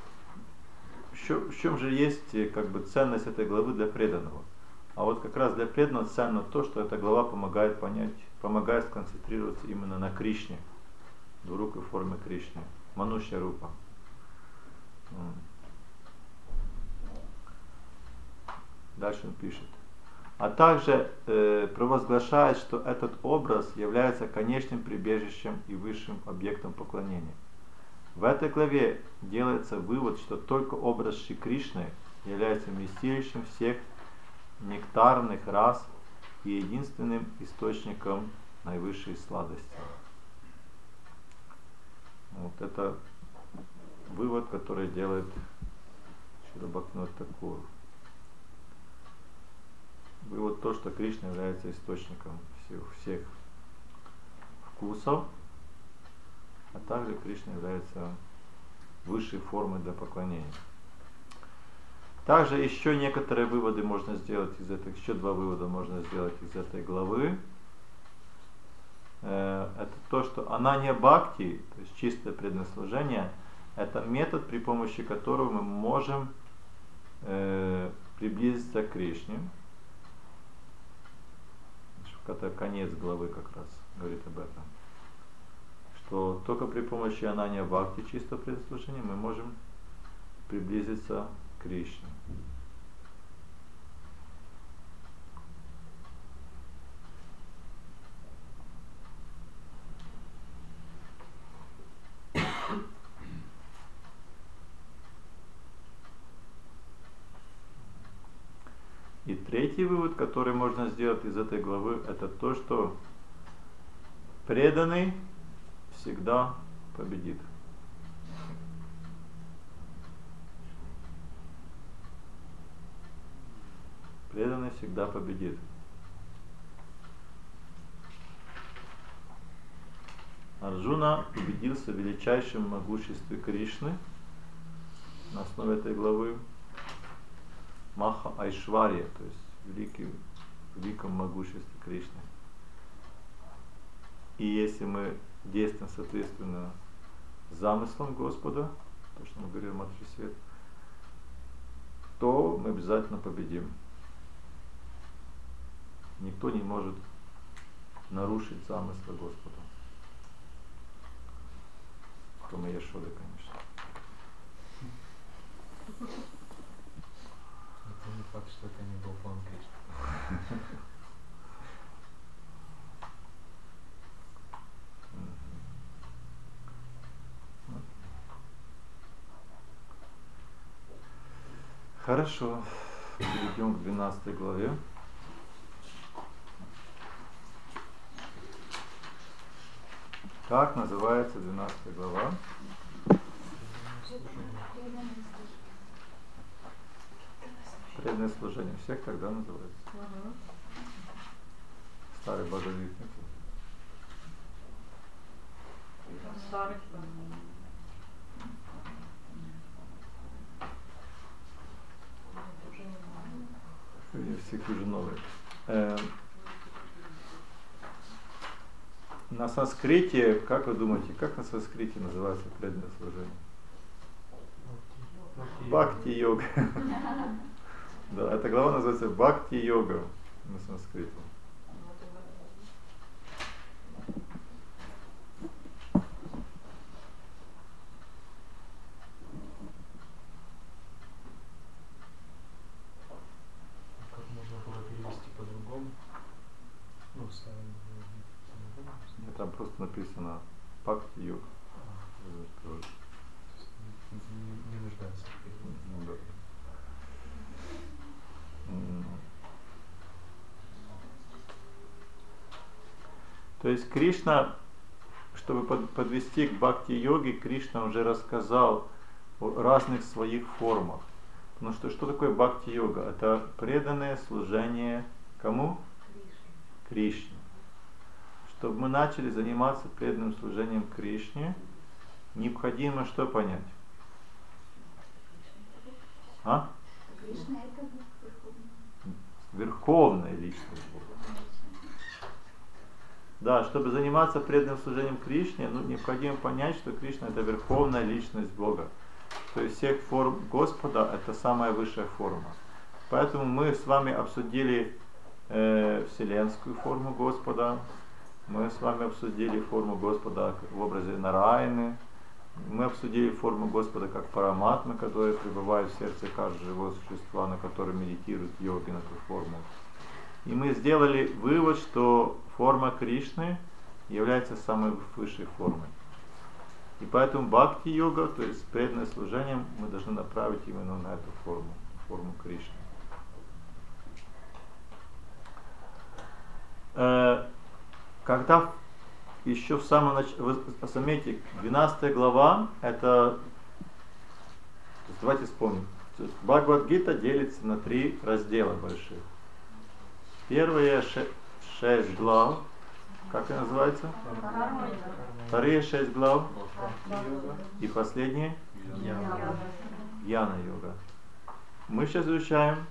Speaker 1: в чем же есть как бы ценность этой главы для преданного. А вот как раз для преданного ценно то, что эта глава помогает понять, помогает сконцентрироваться именно на Кришне, двурукой форме Кришны, Манушья Рупа. Дальше он пишет. А также провозглашает, что этот образ является конечным прибежищем и высшим объектом поклонения. В этой главе делается вывод, что только образ Шри Кришны является вместилищем всех нектарных рас и единственным источником наивысшей сладости. Вот это вывод, который делает Шрила Бхактивинода Тхакур. Вывод то, что Кришна является источником всех вкусов, а также Кришна является высшей формой для поклонения. Также еще некоторые выводы можно сделать из этой, еще два вывода можно сделать из этой главы. Это то, что ананья бхакти, то есть чистое преданное служение, это метод, при помощи которого мы можем приблизиться к Кришне. Это конец главы как раз говорит об этом. Что только при помощи ананья бхакти, чистого преданного служения, мы можем приблизиться к Кришне. И третий вывод, который можно сделать из этой главы, это то, что преданный всегда победит. Преданный всегда победит. Арджуна убедился в величайшем могуществе Кришны на основе этой главы. Маха Айшвария, то есть великом могуществе Кришны. И если мы действуем соответственно замыслам Господа, то, что мы говорили в Матри Свет, то мы обязательно победим. Никто не может нарушить замыслы Господа. Кроме Яшоды, конечно.
Speaker 2: Это не факт, что это не был план Кришны.
Speaker 1: Хорошо. Перейдем к 12 главе. Как называется 12 глава? Преданное служение. Всех тогда называется. Старый Бхагавад.
Speaker 5: Старый.
Speaker 1: Всех уже новые. На санскрите, как вы думаете, как на санскрите называется преданное служение? Бхакти-йога. Да, эта глава называется Бхакти-йога на санскрите.
Speaker 2: Как можно было перевести по-другому? Ну, ставим по-другому.
Speaker 1: Нет, там просто написано Бхакти-йога.
Speaker 2: Не нуждается в переводе.
Speaker 1: Ну, да. То есть Кришна, чтобы подвести к бхакти-йоге, Кришна уже рассказал о разных своих формах. Потому что такое бхакти-йога? Это преданное служение кому? Кришне. Чтобы мы начали заниматься преданным служением Кришне, необходимо что понять? А?
Speaker 4: Кришна это
Speaker 1: Верховная личность Бога. Да, чтобы заниматься преданным служением Кришне, необходимо понять, что Кришна это верховная личность Бога. То есть всех форм Господа это самая высшая форма. Поэтому мы с вами обсудили вселенскую форму Господа, мы с вами обсудили форму Господа в образе Нараяны, Мы обсудили форму Господа как параматмы, которые пребывают в сердце каждого живого существа, на котором медитирует йоги на эту форму. И мы сделали вывод, что форма Кришны является самой высшей формой. И поэтому бхакти-йога, то есть преданное служение, мы должны направить именно на эту форму Кришны. Когда еще в самом начале, вы заметите, 12 глава, это, давайте вспомним, Бхагавад-гита делится на 3 раздела больших. Первые 6 глав, как это называется? Вторые 6 глав и последние Гьяна-йога. Мы сейчас изучаем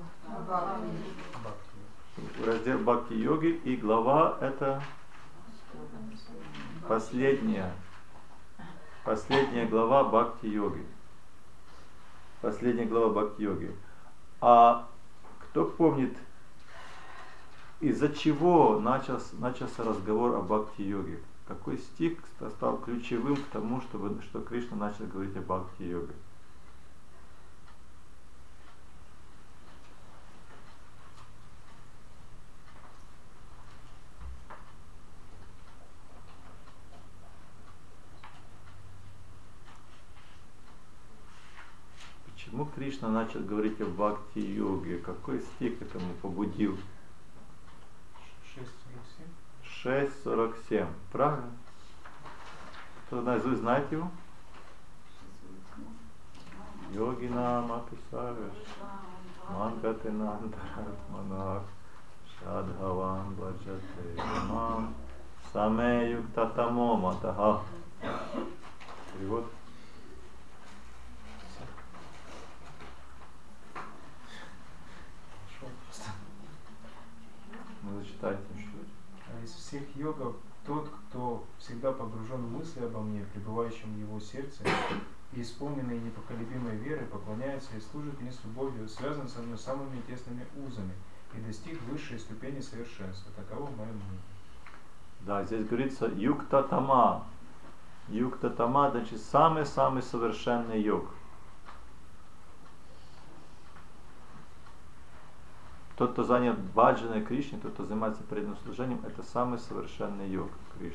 Speaker 1: раздел Бхакти-йоги, и глава это последняя глава Бхакти-йоги. Последняя глава Бхакти-йоги. А кто помнит, из-за чего начался разговор о Бхакти-йоге? Какой стих стал ключевым к тому, что Кришна начал говорить о Бхакти-йоге? Почему Кришна начал говорить о Бхакти-йоге? Какой стих этому побудил?
Speaker 2: 6:47.
Speaker 1: 6:47. Правильно? Кто наизусть знает его? Йоги нама писавиш, мангаты нандарат манах, шадхаван баджате мам, саме юктатамо матаха. Перевод. Ну, зачитайте чуть-чуть.
Speaker 2: А из всех йогов тот, кто всегда погружен в мысли обо мне, пребывающем в его сердце, и исполненный непоколебимой верой, поклоняется и служит мне с любовью, связан со мной самыми тесными узами и достиг высшей ступени совершенства. Таково мое мнение.
Speaker 1: Да, здесь говорится юкта-тама. Юкта-тама, значит, самый-самый совершенный йог. Тот, кто занят баджаной Кришне, тот, кто занимается преданным служением, это самый совершенный йог.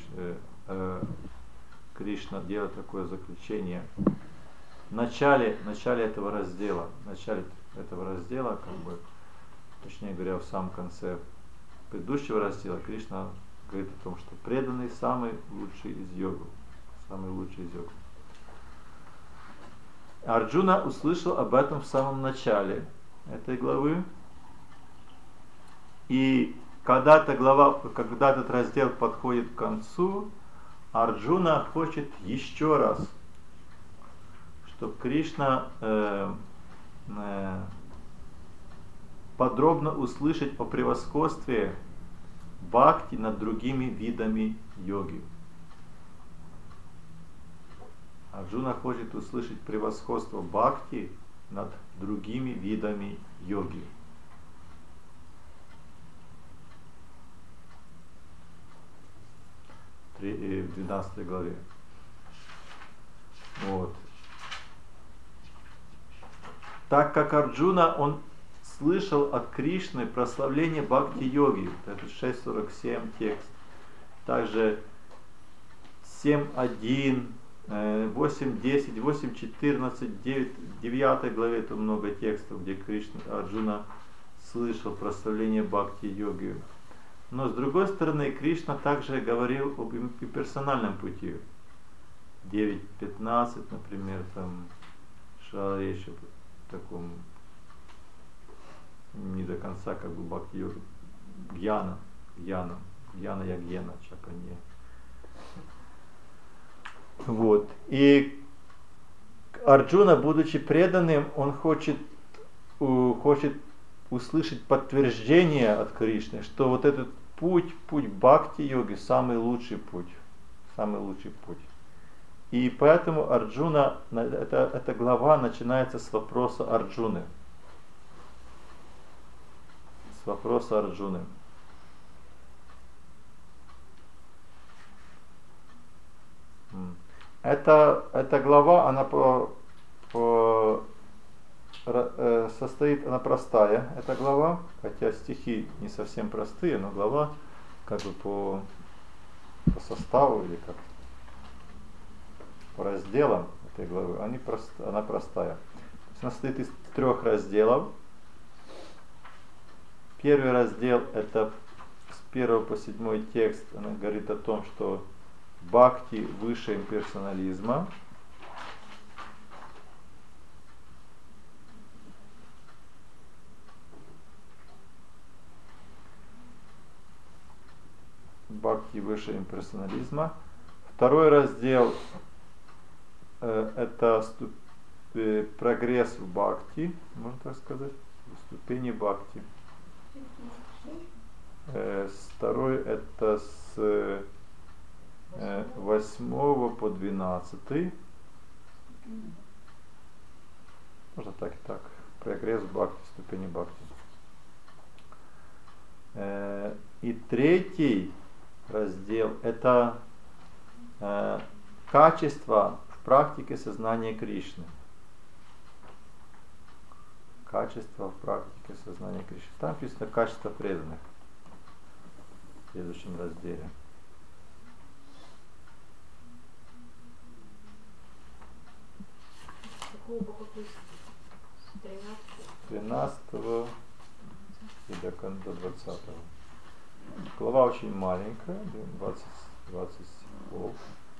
Speaker 1: Кришна делает такое заключение. В начале этого раздела, как бы, точнее говоря, в самом конце предыдущего раздела, Кришна говорит о том, что преданный самый лучший из йогов. Самый лучший из йогов. Арджуна услышал об этом в самом начале этой главы. И когда этот раздел подходит к концу, Арджуна хочет еще раз, чтобы Кришна подробно услышать о превосходстве бхакти над другими видами йоги. Арджуна хочет услышать превосходство бхакти над другими видами йоги. В 12 главе. Вот. Так как Арджуна, он слышал от Кришны прославление Бхакти-йоги, это 6.47 текст, также 7.1, 8.10, 8.14, 9 главе, это много текстов, где Арджуна слышал прославление Бхакти-йоги. Но с другой стороны, Кришна также говорил об имперсональном пути. 9.15, например, там шла речь об таком не до конца как бы бхакти-йога. Гьяна ягьена, чапанье. Вот. И Арджуна, будучи преданным, он хочет услышать подтверждение от Кришны, что вот этот путь бхакти-йоги самый лучший путь. И поэтому Арджуна, эта глава начинается с вопроса Арджуны. Эта глава, она состоит, она простая, эта глава, хотя стихи не совсем простые, но глава как бы по составу или как по разделам этой главы, она простая. Она состоит из 3 разделов. Первый раздел это с 1 по 7 текст, она говорит о том, что бхакти выше имперсонализма. Бхакти выше имперсонализма. Второй раздел это прогресс в бхакти, можно так сказать, ступени бхакти. Второй это с 8 по 12. Можно так и так. Прогресс в бхакти, ступени бхакти. И третий раздел это качество в практике сознания Кришны. Качество в практике сознания Кришны. Там написано качество преданных в следующем разделе. С 13 и до 20. Глава очень маленькая, 20 стихов.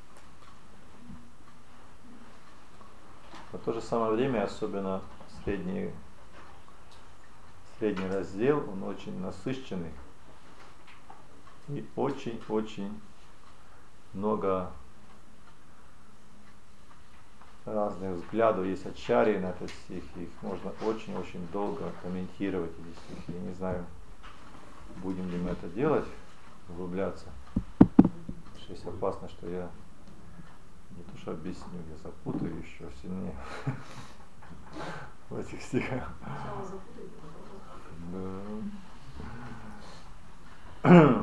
Speaker 1: Но в то же самое время, особенно средний раздел, он очень насыщенный. И очень-очень много разных взглядов есть ачарьи на этот стих. Их можно очень-очень долго комментировать, эти стихи. Я не знаю, будем ли мы это делать, углубляться. Потому что есть опасно, что я не то что объясню, я запутаю еще сильнее в этих стихах. Да.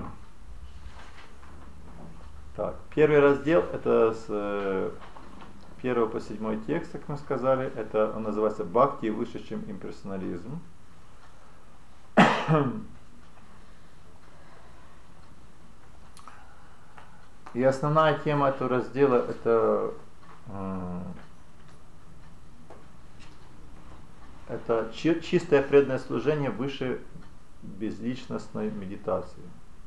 Speaker 1: Так, первый раздел это с 1 по 7 текст, как мы сказали, это он называется «Бхакти выше, чем имперсонализм». И основная тема этого раздела это чистое преданное служение выше безличностной медитации.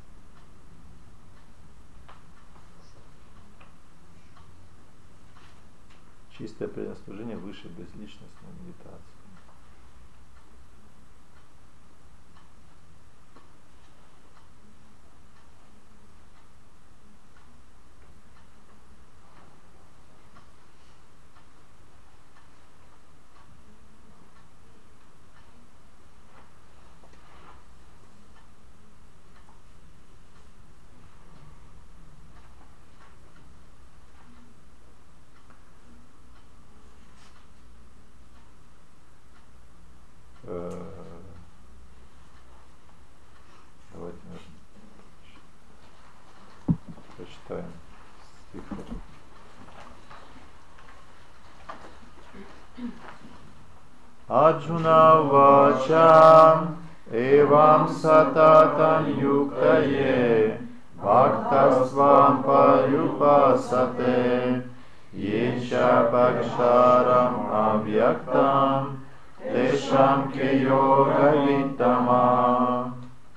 Speaker 1: Чистое преданное служение выше безличностной медитации. Давайте прочитаем стих. Аджуна вача эвам сататам юктае бхактасвам парюпасате еча бхакшарам авьяктам тешам ке йога виттама.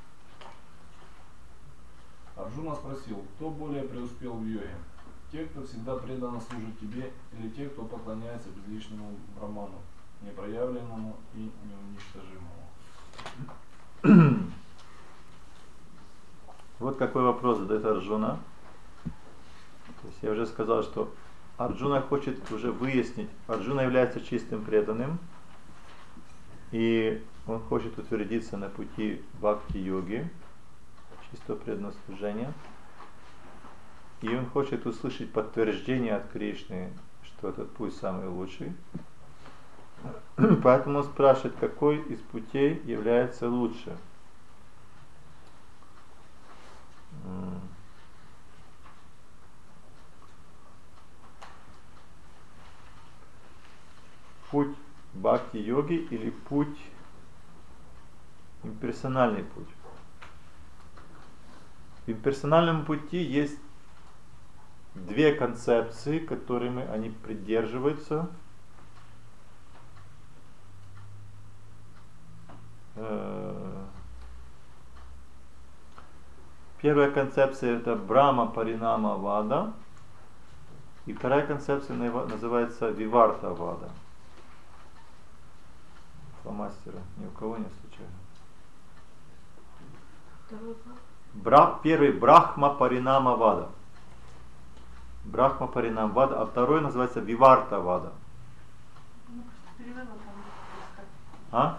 Speaker 7: Арджуна спросил, кто более преуспел в йоге? Те, кто всегда преданно служит тебе, или те, кто поклоняется безличному браману, непроявленному и неуничтожимому?
Speaker 1: Вот какой вопрос задает Арджуна. То есть я уже сказал, что Арджуна хочет уже выяснить, Арджуна является чистым преданным, и он хочет утвердиться на пути бхакти-йоги, чистого преданного служения. И он хочет услышать подтверждение от Кришны, что этот путь самый лучший. Поэтому он спрашивает, какой из путей является лучше. путь бхакти-йоги или путь, имперсональный путь. В имперсональном пути есть две концепции, которыми они придерживаются. Первая концепция это Брахма Паринама Вада, и вторая концепция называется Виварта Вада. Фломастера ни у кого нет случайно. Первый Брахма Паринама Вада. Брахма Паринам Вада, а второй называется Виварта Вада. А?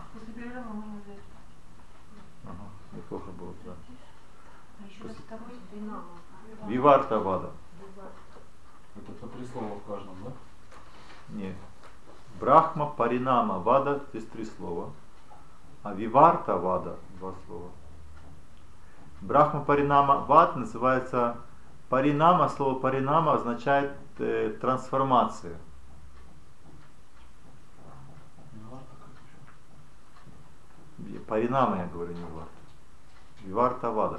Speaker 1: Ага, неплохо было, да.
Speaker 5: А еще раз второй Винама.
Speaker 1: Виварта Вада.
Speaker 7: Это по 3 слова в каждом, да?
Speaker 1: Нет. Брахма Паринама Вада, здесь 3 слова. А Виварта Вада 2 слова. Брахма Паринама Вада называется Паринама. Слово Паринама означает трансформация. Паринама я говорю, не Варта. Виварта Вада.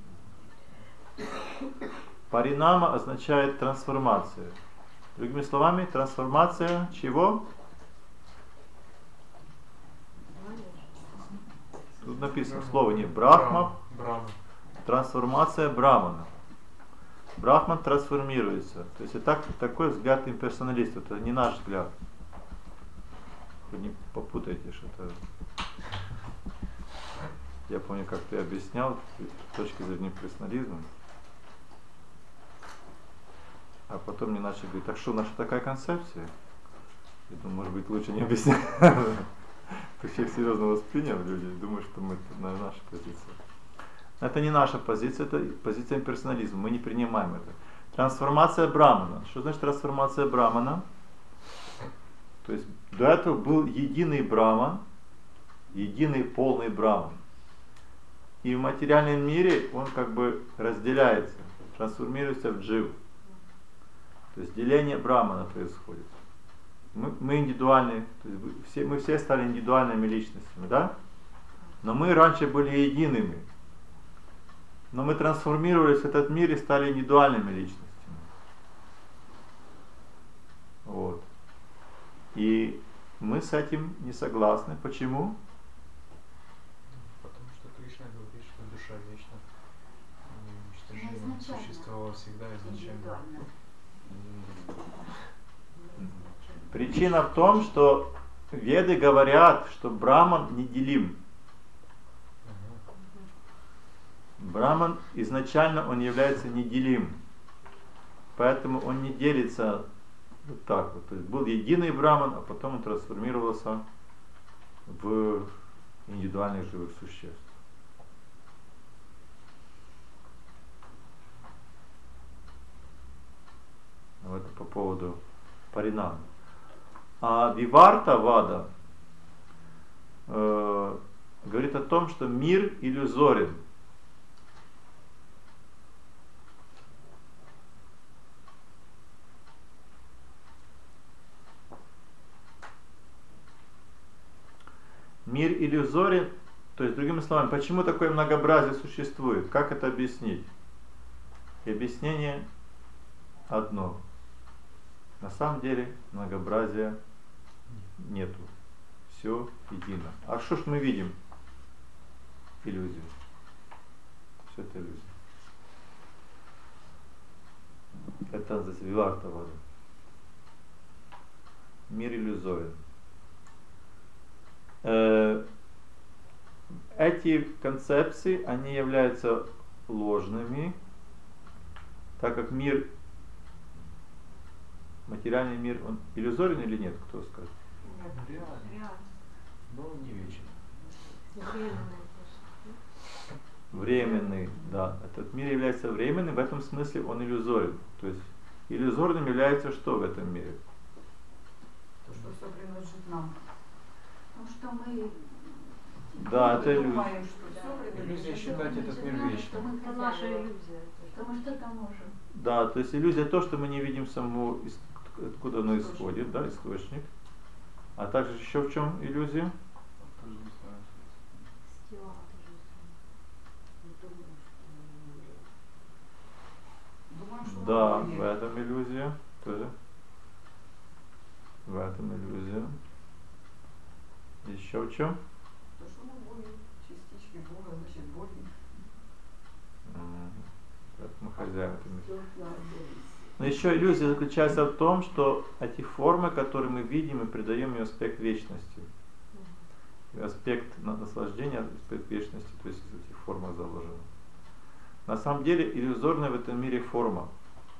Speaker 1: Паринама означает трансформация. Другими словами, трансформация чего? Тут написано слово не Брахма. Трансформация Брахмана. Брахман трансформируется. То есть это такой взгляд имперсоналистов. Это не наш взгляд. Вы не попутайте, что это... Я помню, как ты объяснял с точки зрения имперсонализма. А потом мне начали говорить, так что наша такая концепция? Я думаю, может быть, лучше не объяснять. Ты всех серьезно воспринял, люди, думают, что мы наша позиция. Это не наша позиция, это позиция имперсонализма. Мы не принимаем это. Трансформация Брахмана. Что значит трансформация Брахмана? То есть до этого был единый Брахман, единый полный Брахман. И в материальном мире он как бы разделяется, трансформируется в дживу. То есть деление Брахмана происходит. Мы индивидуальные, то есть мы все стали индивидуальными личностями, да? Но мы раньше были едиными. Но мы трансформировались в этот мир и стали индивидуальными личностями. Вот. И мы с этим не согласны. Почему?
Speaker 2: Потому что Кришна говорит, что душа вечна, неуничтожима, существовала всегда изначально.
Speaker 1: Причина в том, что Веды говорят, что Брахман неделим. Брахман изначально он является неделим. Поэтому он не делится вот так вот. То есть был единый Брахман, а потом он трансформировался в индивидуальных живых существ. Вот это по поводу Паринама. А Виварта Вада говорит о том, что мир иллюзорен. Мир иллюзорен, то есть, другими словами, почему такое многообразие существует? Как это объяснить? И объяснение одно. На самом деле многообразия нету. Все едино. А что ж мы видим? Иллюзию. Все это иллюзия. Это называется Виварта Вада. Мир иллюзорен. Эти концепции, они являются ложными, так как мир, материальный мир, он иллюзорен или нет, кто скажет?
Speaker 2: Реально. Но он не вечен.
Speaker 1: Временный, да. Этот мир является временным, в этом смысле он иллюзорен. То есть иллюзорным является что в этом мире?
Speaker 3: То, что все принадлежит нам.
Speaker 4: Потому что мы
Speaker 1: Да, это иллюзия.
Speaker 3: Думаем, что все
Speaker 2: Иллюзия
Speaker 3: принадлежит
Speaker 2: считать
Speaker 3: нам.
Speaker 2: этот мир
Speaker 4: что
Speaker 2: вечным.
Speaker 4: мы
Speaker 5: Это наша
Speaker 4: хозяева,
Speaker 5: иллюзия.
Speaker 4: что мы что-то можем.
Speaker 1: Да, то есть иллюзия то, что мы не видим самого, откуда оно исходит, да, источник. А также еще в чем иллюзия?
Speaker 4: С телом
Speaker 3: Думаем, что
Speaker 1: Да,
Speaker 3: он
Speaker 1: в
Speaker 3: будет.
Speaker 1: этом иллюзия. Тоже. В этом иллюзия. Еще в чем?
Speaker 3: То, что мы будем частичкой Бога, значит Боги.
Speaker 1: Поэтому хозяин это мир.
Speaker 4: Все
Speaker 1: Но еще иллюзия заключается в том, что эти формы, которые мы видим, мы придаем им аспект вечности. И аспект наслаждения, аспект вечности, то есть в этих формах заложено. На самом деле иллюзорная в этом мире форма.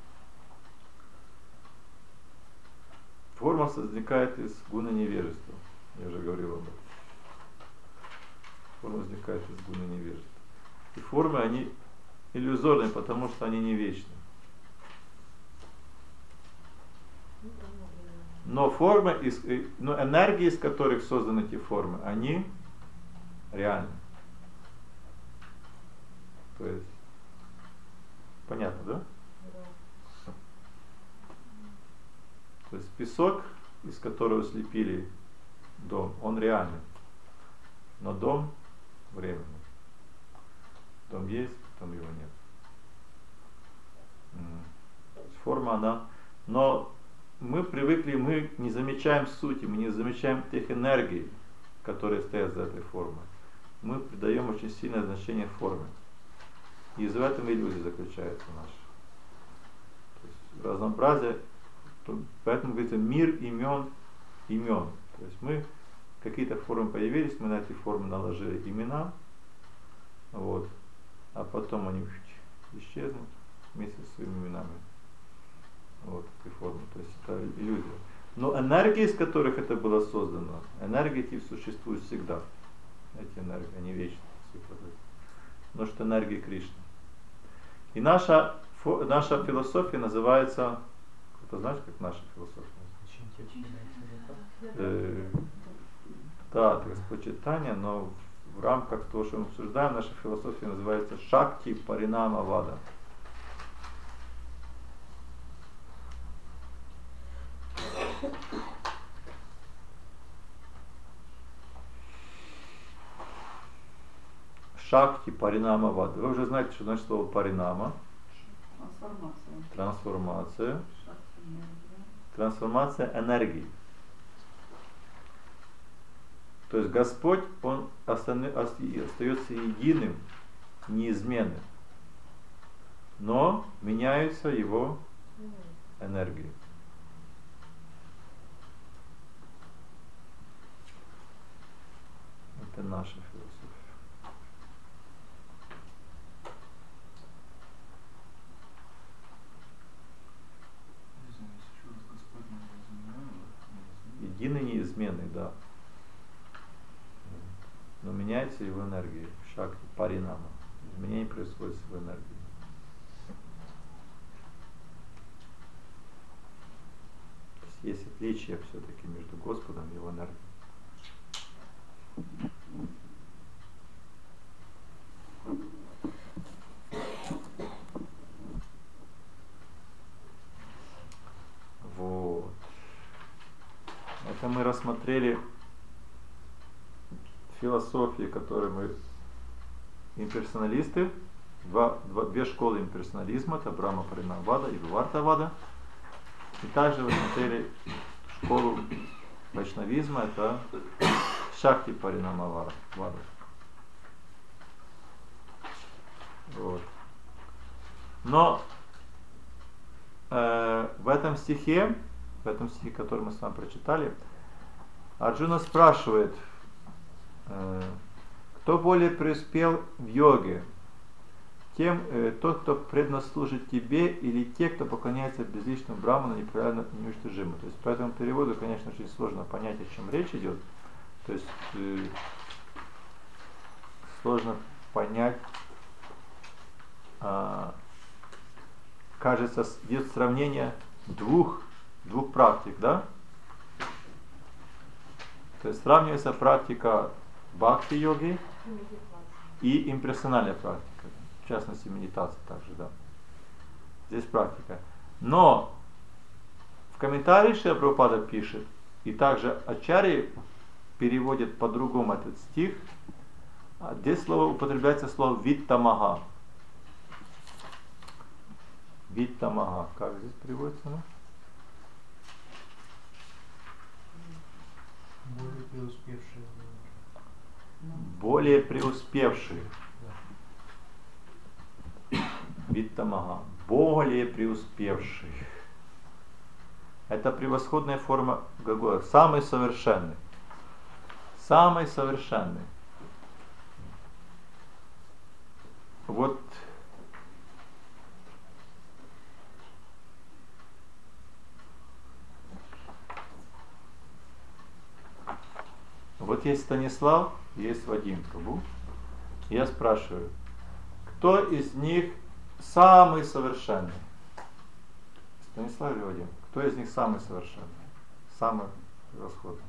Speaker 1: Форма возникает из гуна невежества. Я уже говорил об этом. Форма возникает из гуна невежества. И формы, они иллюзорные, потому что они не вечны. Но формы, но энергии, из которых созданы эти формы, они реальны. То есть, понятно, да? То есть песок, из которого слепили дом, он реальный. Но дом временный. Дом есть, потом его нет. Форма она. Но мы привыкли, мы не замечаем сути, мы не замечаем тех энергий, которые стоят за этой формой. Мы придаем очень сильное значение форме. И в этом иллюзия заключается наша. То есть разнообразие, поэтому говорится мир имен. То есть мы, какие-то формы появились, мы на эти формы наложили имена, вот, а потом они исчезнут вместе со своими именами. Вот эти формы. То есть это иллюзия. Но энергии, из которых это было создано, энергии эти существуют всегда. Эти энергии, они вечны. Потому что энергия Кришны. И наша философия называется, кто знаешь, как наша философия? Да, это почитание, но в рамках того, что мы обсуждаем, наша философия называется Шакти Паринама Вада. Шакти Паринама Вада. Вы уже знаете, что значит слово Паринама. Трансформация. Трансформация энергии. То есть Господь, Он остается единым, неизменным. Но меняются Его энергии. Это наша философия. Единый, неизменный, да. Но меняется его энергия. Шакти, паринама. Изменение происходит с его энергией. То есть есть отличие все-таки между Господом и его энергией. Вот. Это мы рассмотрели философии, которые мы имперсоналисты, две школы имперсонализма, это Брахма Паринама Вада и Виварта Вада. И также рассмотрели школу вайшнавизма, это Шакти Паринама Вада. Вот. Но в этом стихе, который мы с вами прочитали, Арджуна спрашивает, кто более преуспел в йоге? Тот, кто преданно служит тебе, или те, кто поклоняется безличному браману, неправильно неуничтожимо. То есть по этому переводу, конечно, очень сложно понять, о чем речь идет. То есть сложно понять, кажется, идет сравнение двух практик, да? То есть сравнивается практика бхакти-йоги и имперсональная практика, в частности медитация также, да. Здесь практика. Но в комментарии Шрила Прабхупада пишет, И также ачарьи переводят по-другому этот стих. Здесь слово употребляется слово виттамага. Виттамага. Как здесь переводится? Ну?
Speaker 2: Более преуспевшие.
Speaker 1: Более преуспевшие. Виттамага. Более преуспевший. Это превосходная форма глагола. Самый совершенный. Самый совершенный. Вот есть Станислав, есть Вадим Прабу. Я спрашиваю, кто из них самый совершенный? Станислав или Вадим? Кто из них самый совершенный? Самый превосходный?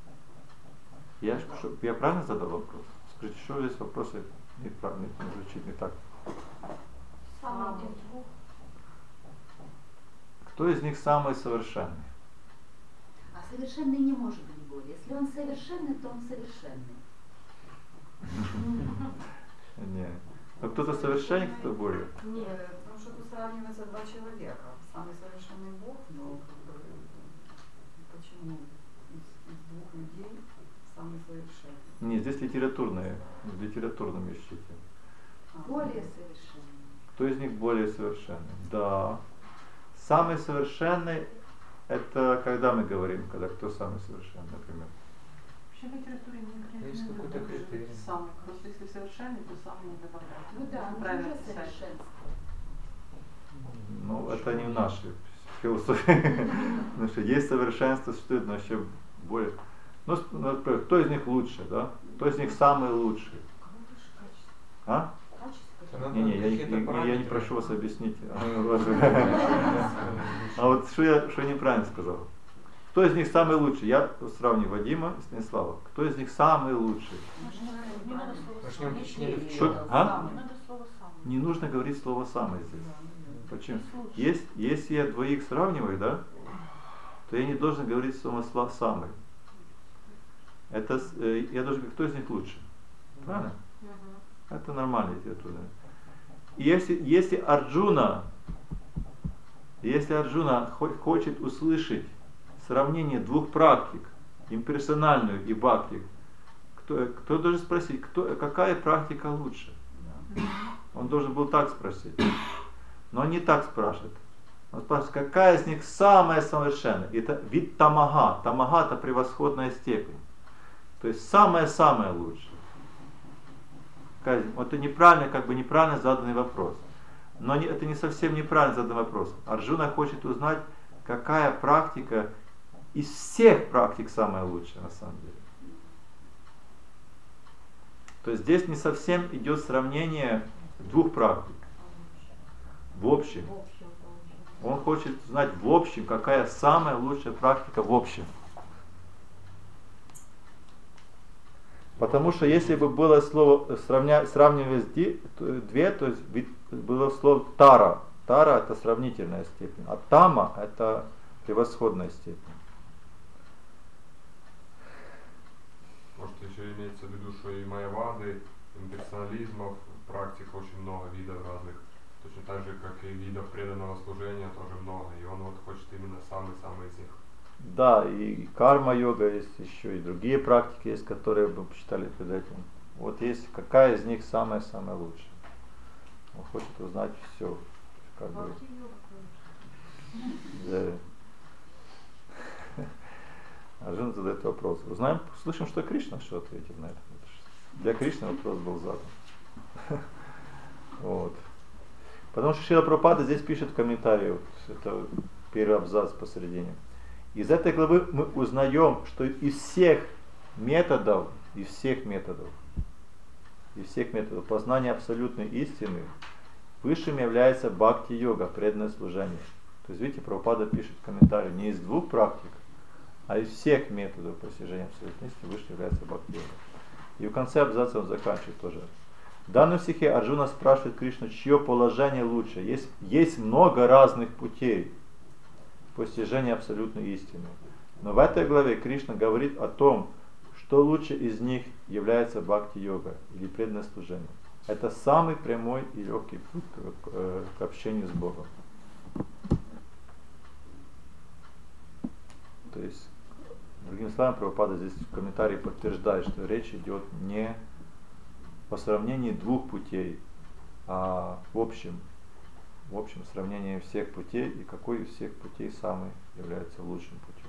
Speaker 1: Я правильно задал вопрос? Скажите, что здесь вопросы неправильно, звучит не так.
Speaker 5: Самый из двух.
Speaker 1: Кто из них самый совершенный?
Speaker 4: А совершенный не может быть более. Если он совершенный, то он совершенный.
Speaker 1: Нет. Но кто-то совершенный, кто более?
Speaker 3: Нет, потому что тут сравниваются два человека. Самый совершенный Бог, но почему из двух людей самый совершенный?
Speaker 1: Нет, здесь литературное, в литературном ищите.
Speaker 4: Более совершенный.
Speaker 1: Кто из них более совершенный? Да. Самый совершенный — это когда мы говорим, когда кто самый совершенный, например.
Speaker 5: Вообще в литературе не
Speaker 2: Есть какой-то критерий.
Speaker 5: Самый. Просто если совершенный, то самый не добавляется.
Speaker 4: Ну да, он
Speaker 5: Правильно
Speaker 4: уже
Speaker 5: писать.
Speaker 4: совершенство.
Speaker 1: Ну, это не в нашей философии. Потому что есть совершенство, существует, но еще более. Ну, например, кто из них лучше, да? Кто из них самый лучший? А? Не, я не прошу вас объяснить. А вот что я неправильно сказал? Кто из них самый лучший? Я сравниваю Вадима и Станислава. Кто из них самый лучший?
Speaker 5: Не надо слово
Speaker 2: Начнем
Speaker 5: «самый».
Speaker 1: Что? А?
Speaker 5: Не надо слово «самый».
Speaker 1: Не нужно говорить слово «самый» здесь. Почему?
Speaker 5: Есть лучше.
Speaker 1: Если я двоих сравниваю, да, то я не должен говорить слово «самый». Это, я должен говорить, кто из них лучше. Правильно?
Speaker 5: Мгм.
Speaker 1: Это нормально литература. И если Арджуна хочет услышать сравнение двух практик, имперсональную и бхакти, кто должен спросить, какая практика лучше? Он должен был так спросить. Но он не так спрашивает. Он спрашивает, какая из них самая совершенная? Это вид тамага. Тамага — это превосходная степень. То есть самое-самое лучшее. Это неправильно заданный вопрос. Но это не совсем неправильно заданный вопрос. Арджуна хочет узнать, какая практика из всех практик самая лучшая на самом деле. То есть здесь не совсем идет сравнение двух практик. В общем. Он хочет знать в общем, какая самая лучшая практика в общем. Потому что если бы было слово сравнивать две, то есть было слово тара. Тара — это сравнительная степень, а тама — это превосходная степень.
Speaker 8: Может, еще имеется в виду, что и майявады, имперсонализмов, практик очень много, видов разных. Точно так же, как и видов преданного служения тоже много. И он вот хочет именно самый-самый из них.
Speaker 1: Да, и карма-йога есть еще, и другие практики есть, которые мы почитали перед этим. Вот есть, какая из них самая-самая лучшая. Он хочет узнать все. Как бы. Да. Арджуна задает вопрос. Узнаем, слышим, что Кришна что ответил на это. Для Кришны вопрос был задан. Вот. Потому что Шрила Прабхупада здесь пишет в комментарии, вот, это первый абзац посередине. Из этой главы мы узнаем, что из всех методов познания абсолютной истины высшим является бхакти-йога, преданное служение. То есть, видите, Прабхупада пишет в комментарии не из двух практик, а из всех методов постижения абсолютной истины высшим является бхакти-йога. И в конце абзаца он заканчивает тоже. В данном стихе Арджуна спрашивает Кришну, чье положение лучше. Есть много разных путей постижения абсолютной истины. Но в этой главе Кришна говорит о том, что лучше из них является бхакти-йога или преданное служение. Это самый прямой и легкий путь к общению с Богом. То есть, другими словами, Прабхупада здесь в комментарии подтверждает, что речь идет не о сравнении двух путей, а в общем сравнении всех путей и какой из всех путей самый является лучшим путем.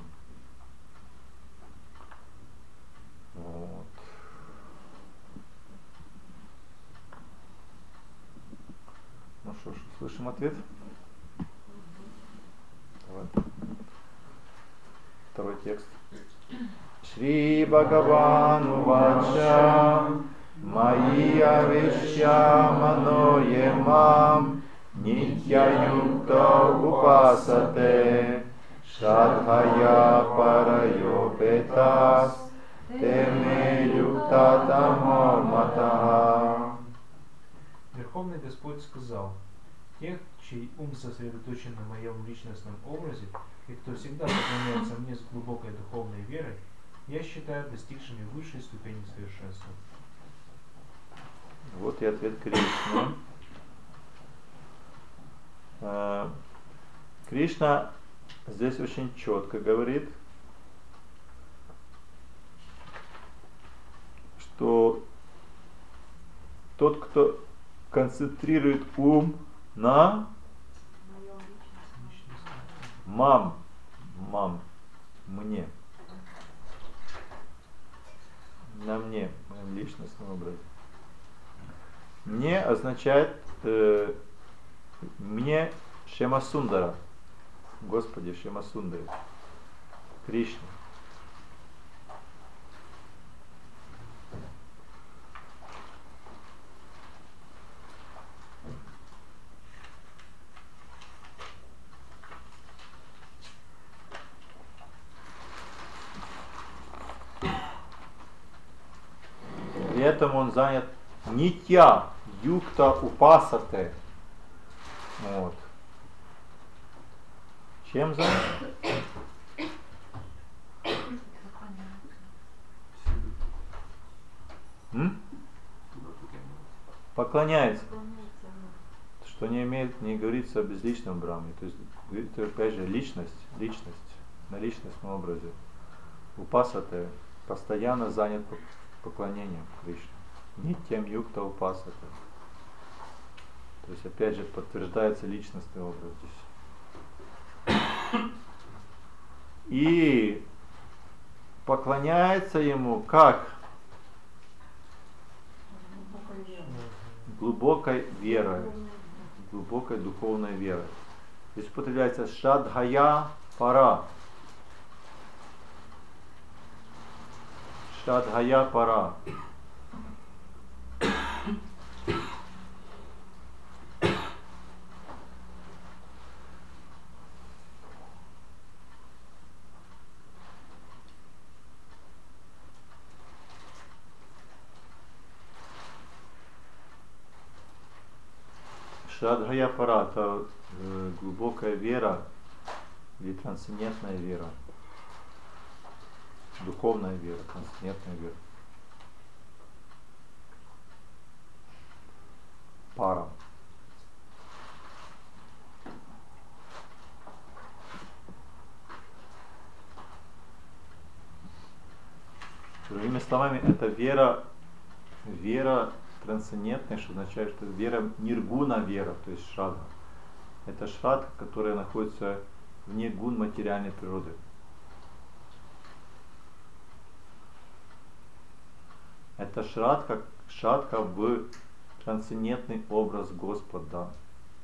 Speaker 1: Вот. Ну что ж, слышим ответ? Давай. Второй текст. Шри Бхагаван Вача Майи Авишья Маное Мам Нитья Юкта Упасате Шадхая Парайо Петас Теме Юкта Тамо Матаха.
Speaker 2: Верховный Господь сказал: тех, чей ум сосредоточен на моем личностном образе, и кто всегда поклоняется мне с глубокой духовной верой, я считаю достигшими высшей ступени совершенства.
Speaker 1: Вот и ответ Кришны. Кришна здесь очень четко говорит, что тот, кто концентрирует ум на мне, на мне, в моем личностном образе. Мне означает мне Шьямасундара, Господи Шьямасундари, Кришна. При этом он занят нитья, юкта упасате. Вот. Чем занят? Поклоняется. Что не говорится о безличном брахме. То есть говорится, опять же, личность на личностном образе. Упасате постоянно занят поклонением Кришне. Нитьям юкта упасате. То есть опять же подтверждается личностный образ здесь. И поклоняется ему как? Глубокой верой, глубокой духовной верой. Здесь употребляется шадхая пара. Шадхая пара. Шрадхая пара — это глубокая вера или трансцендентная вера, духовная вера, трансцендентная вера. Пара. Другими словами, это вера трансцендентная, что означает, что вера ниргуна вера, то есть шрадха. Это шрадха, которая находится вне гун материальной природы. Это шрадха в трансцендентный образ Господа.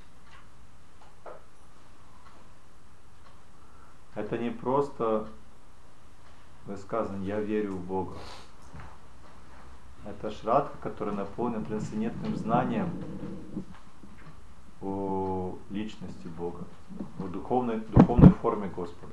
Speaker 1: Это не просто высказывание «я верю в Бога». Это шрадха, которая наполнена трансцендентным знанием о личности Бога, о духовной форме Господа.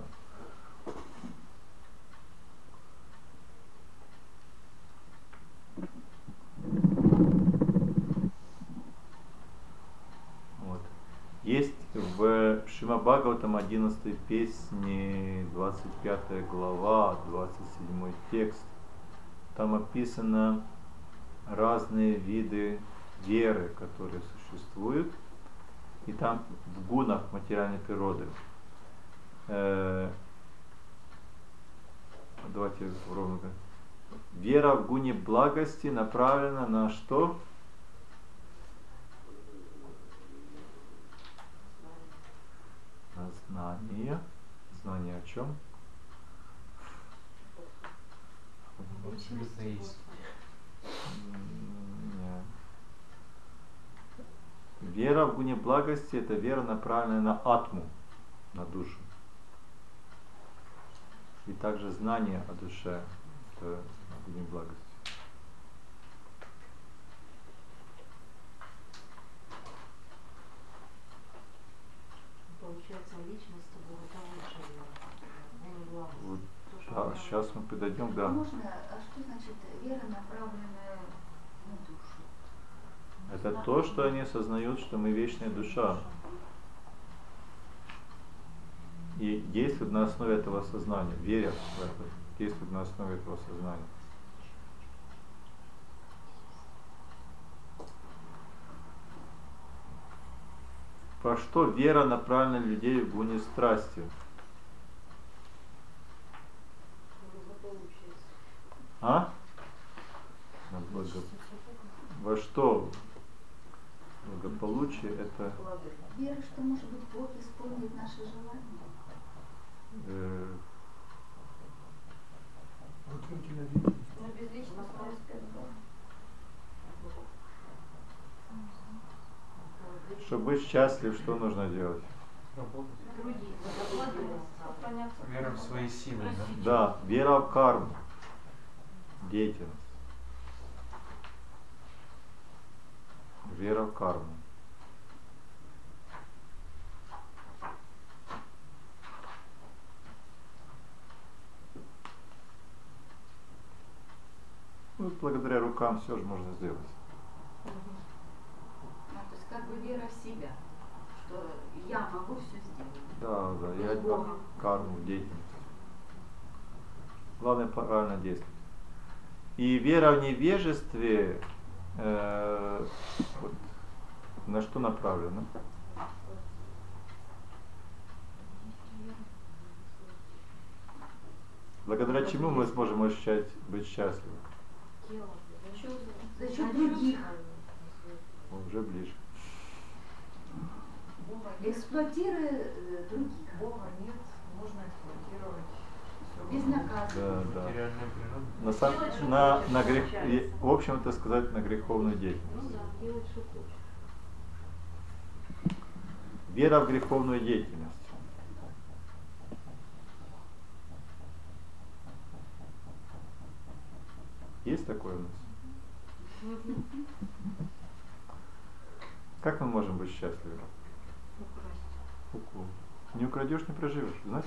Speaker 1: Вот. Есть в Шримад Бхагаватам 11 песни, 25 глава, 27 текст. Там описано разные виды веры, которые существуют. И там в гунах материальной природы. Давайте ровно. Вера в гуне благости направлена на что? На знание. Знание о чем?
Speaker 2: Абсолютно есть.
Speaker 1: Нет. Вера в гуне благости — это вера, направленная на атму, на душу. И также знание о душе — это гуне благости.
Speaker 5: Получается, личность Бога — это лучшая вера.
Speaker 1: Вот, да, сейчас мы подойдем, да.
Speaker 4: Можно, а что значит вера, направленная на душу?
Speaker 1: Это то, что они осознают, что мы вечная душа. И действуют на основе этого сознания, верят в это, действуют на основе этого сознания. Про что вера направлена людей в гуне страсти? А? На Во что благополучие — это
Speaker 4: Вера, что, может быть, Бог исполнит наши желания.
Speaker 6: Благотворительная деятельность.
Speaker 5: Но без личного
Speaker 1: Чтобы быть счастлив, что нужно делать?
Speaker 2: Работать.
Speaker 5: других. Сохраняться.
Speaker 2: Вера в свои силы, да?
Speaker 1: Да, вера в карму, деятельность. Вера в карму. Ну, благодаря рукам все же можно сделать.
Speaker 4: То есть как бы вера в себя, что я могу все сделать.
Speaker 1: Да, да, я карму, деятельность. Главное правильно действовать. И вера в невежестве вот, на что направлена? Благодаря чему мы сможем ощущать быть счастливы?
Speaker 4: За счет других.
Speaker 1: Уже ближе.
Speaker 4: Эксплуатируя других.
Speaker 5: Бога нет, можно эксплуатировать.
Speaker 4: Безнаказанно.
Speaker 1: Да, да.
Speaker 2: Материальная природа.
Speaker 1: На, на грех, в общем, это сказать, на греховную деятельность.
Speaker 5: Ну да, делать что хочешь.
Speaker 1: Вера в греховную деятельность. Есть такое у нас? Как мы можем быть счастливы? Не украдешь, не проживешь. Знаете?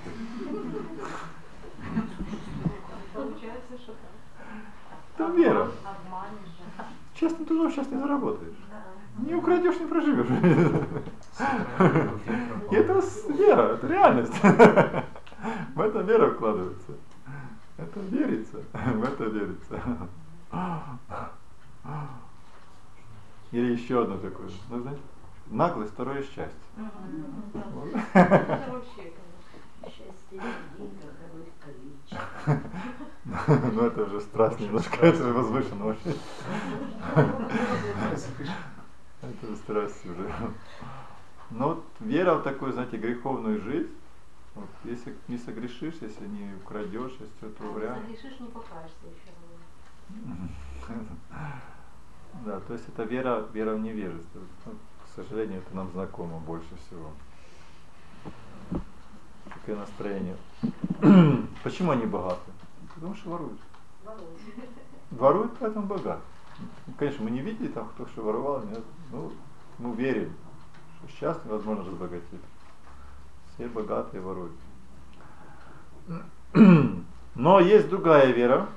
Speaker 5: Получается, что так.
Speaker 1: Это вера.
Speaker 5: Обманешь.
Speaker 1: Честно, ты уже сейчас не заработаешь.
Speaker 5: Да.
Speaker 1: Не украдешь, не проживешь.
Speaker 2: Сохранение
Speaker 1: И это вера, это реальность. В это вера вкладывается. Это верится. В это верится. Или еще одно такое. Ну, знаете, наглость — второе счастье.
Speaker 5: Это вообще,
Speaker 4: Счастье людей, когда будет количество.
Speaker 1: Ну это уже страсть немножко, это же возвышенно вообще. Это же страсть уже. Но вот вера в такую, знаете, греховную жизнь, вот, если не согрешишь, если не украдешь, если что-то вариант.
Speaker 5: Загрешишь, не покаешься еще.
Speaker 1: Да, то есть это вера в невежество. Ну, к сожалению, это нам знакомо больше всего. Такое настроение. Почему они богаты? Потому что воруют. Воруют, поэтому богаты. Ну, конечно, мы не видели там, кто что воровал, нет. Ну, мы верим, что сейчас невозможно разбогатеть. Все богатые воруют. Но есть другая вера.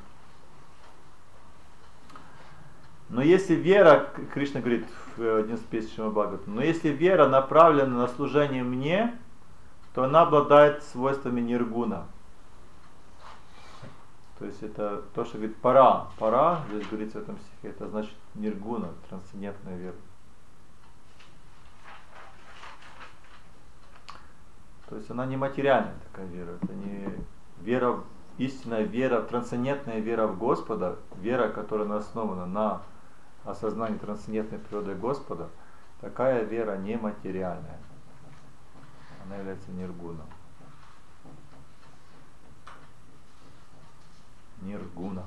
Speaker 1: Но если вера, Кришна говорит в 11 песен Шримад Бхагаватам, но если вера направлена на служение мне, то она обладает свойствами ниргуна. То есть это то, что говорит пара. Пара, здесь говорится в этом стихе, это значит ниргуна, трансцендентная вера. То есть она не материальная такая вера, это не вера, истинная вера, трансцендентная вера в Господа, вера, которая основана на осознании трансцендентной природы Господа, такая вера нематериальная. Она является ниргуна. Ниргуна.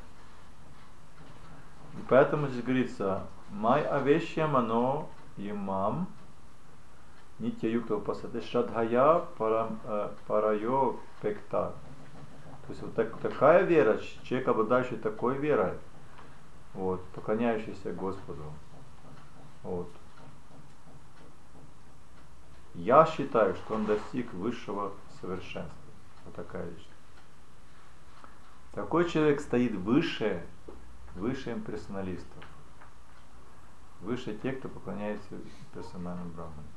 Speaker 1: И поэтому здесь говорится, май авешья мано имам нитья юктава пасады шадхая парайо пекта. То есть вот такая вера, человек, обладающий такой верой, вот, поклоняющийся Господу. Вот. Я считаю, что он достиг высшего совершенства. Вот такая вещь. Такой человек стоит выше имперсоналистов, выше тех, кто поклоняется персональным браманам.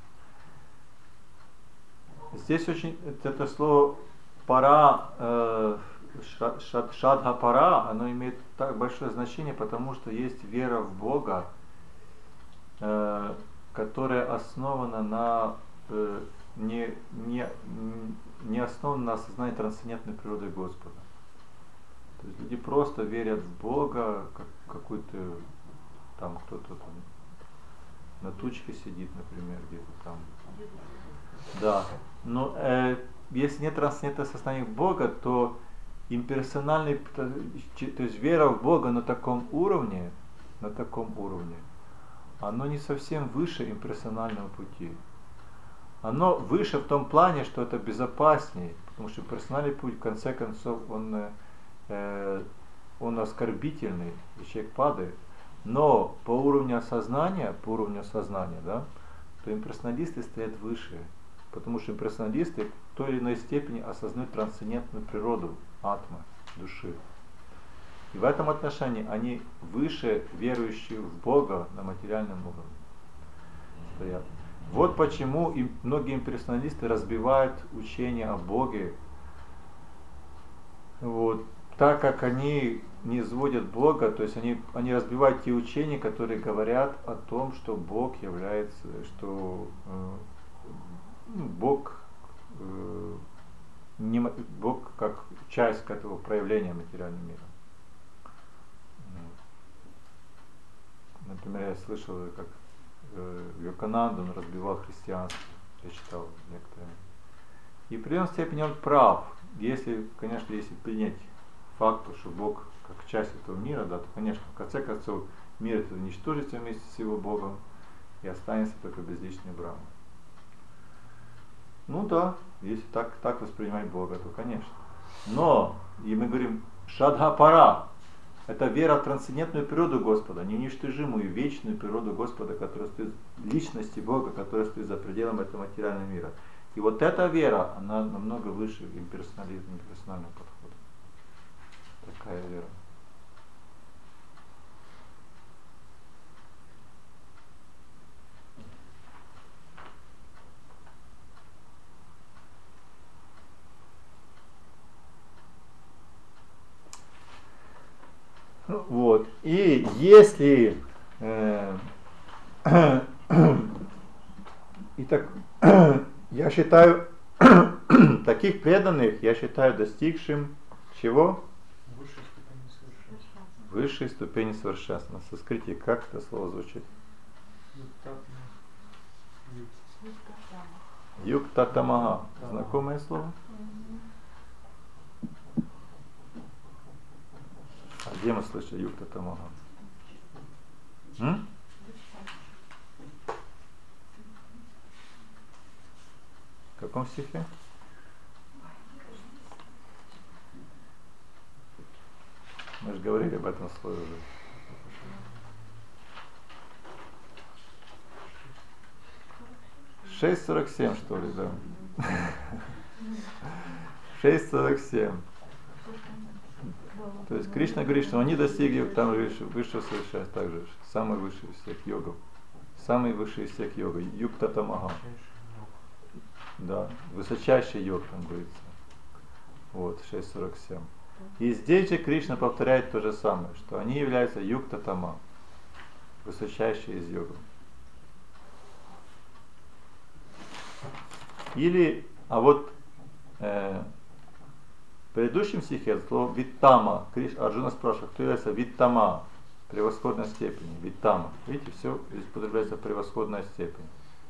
Speaker 1: Здесь очень это слово пара, шадха пара, оно имеет так большое значение, потому что есть вера в Бога, которая основана на не основана на осознании трансцендентной природы Господа. То есть люди просто верят в Бога, как какой-то там кто-то там на тучке сидит, например, где-то там. Да. Но если нет трансцендентного сознания Бога, то имперсональный, то есть вера в Бога на таком уровне, оно не совсем выше имперсонального пути. Оно выше в том плане, что это безопаснее, потому что персональный путь, в конце концов, он оскорбительный, и человек падает. Но по уровню осознания, да, то имперсоналисты стоят выше, потому что имперсоналисты в той или иной степени осознают трансцендентную природу атмы, души. И в этом отношении они выше верующих в Бога на материальном уровне стоят. Вот почему многие имперсоналисты разбивают учение о Боге, вот, так как они не сводят Бога, то есть они разбивают те учения, которые говорят о том, что Бог является, что Бог как часть этого проявления материального мира. Например, я слышал, как Вивекананда, он разбивал христианство, я читал некоторые. И в определенной степени он прав, если принять факт, что Бог как часть этого мира, да, то, конечно, в конце концов, мир это уничтожится вместе с его Богом и останется только безличный Брахма. Ну да, если так воспринимать Бога, то конечно. Но, и мы говорим, шадха-пара, это вера в трансцендентную природу Господа, неуничтожимую вечную природу Господа, которая стоит в личности Бога, которая стоит за пределами этого материального мира. И вот эта вера, она намного выше имперсонализма, имперсонального подхода. Такая вера. Вот. И если я считаю таких преданных, я считаю достигшим чего? Высшей ступени совершенства. На санскрите как это слово звучит? Юктатамага. Знакомое слово? А где мы слышали Юктатамага? В каком стихе? Мы же говорили об этом слове уже. 6:47, что ли, да. 6:47. То есть Кришна говорит, что они достигли там высшего совершенства, также самый высший из всех йогов. Самый высший из всех йогов, Юктатамага. Да, высочайший йог там говорится. Вот, 6.47. И здесь же Кришна повторяет то же самое, что они являются юкта-тама, высочайшие из йогов. Или, а вот в предыдущем стихе слово виттама, Арджуна спрашивает, кто является виттама, превосходной степени, виттама. Видите, все здесь употребляется превосходная степень.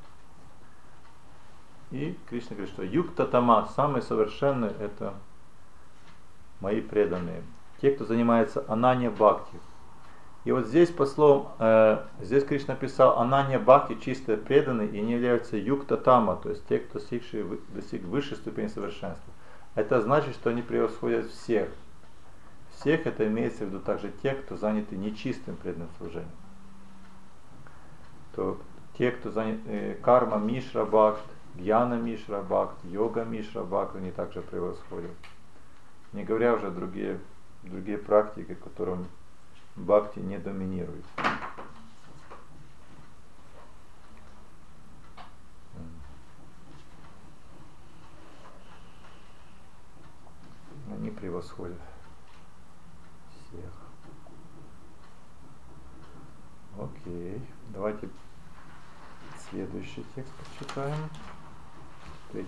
Speaker 1: И Кришна говорит, что юкта-тама, самые совершенные, это мои преданные. Те, кто занимается ананья бхакти. И вот здесь по словам, здесь Кришна писал ананья бхакти, чистые преданные, и они являются юкта-тама, то есть те, кто достиг высшей ступени совершенства. Это значит, что они превосходят всех. Всех это имеется в виду также те, кто заняты нечистым преданным служением. То те, кто заняты карма мишра бхакт, гьяна мишра бхакт, йога мишра бхакт, они также превосходят. Не говоря уже другие практики, которым бхакти не доминирует. Они превосходят всех. Окей. Давайте следующий текст прочитаем. 3-4.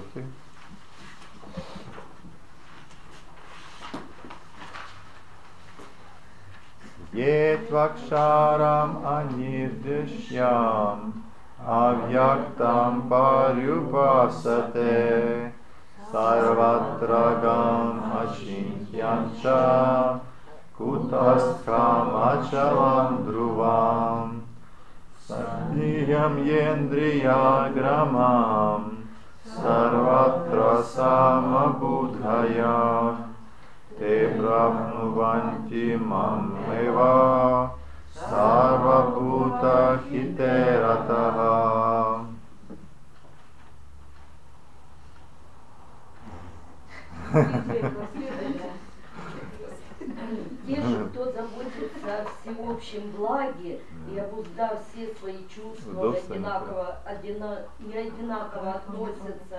Speaker 1: Yetvakşaram anirdeshyam avyaktam paryupasate sarvatragam achintyancha kutastham achalam dhruvam sadhyam yendriyagramam sarvatra samabudhaya te brahnuvanti mameva sarvabhuta hiterataha.
Speaker 9: Те же, кто заботится о всеобщем благе и обуздав все свои чувства, не одинаково относятся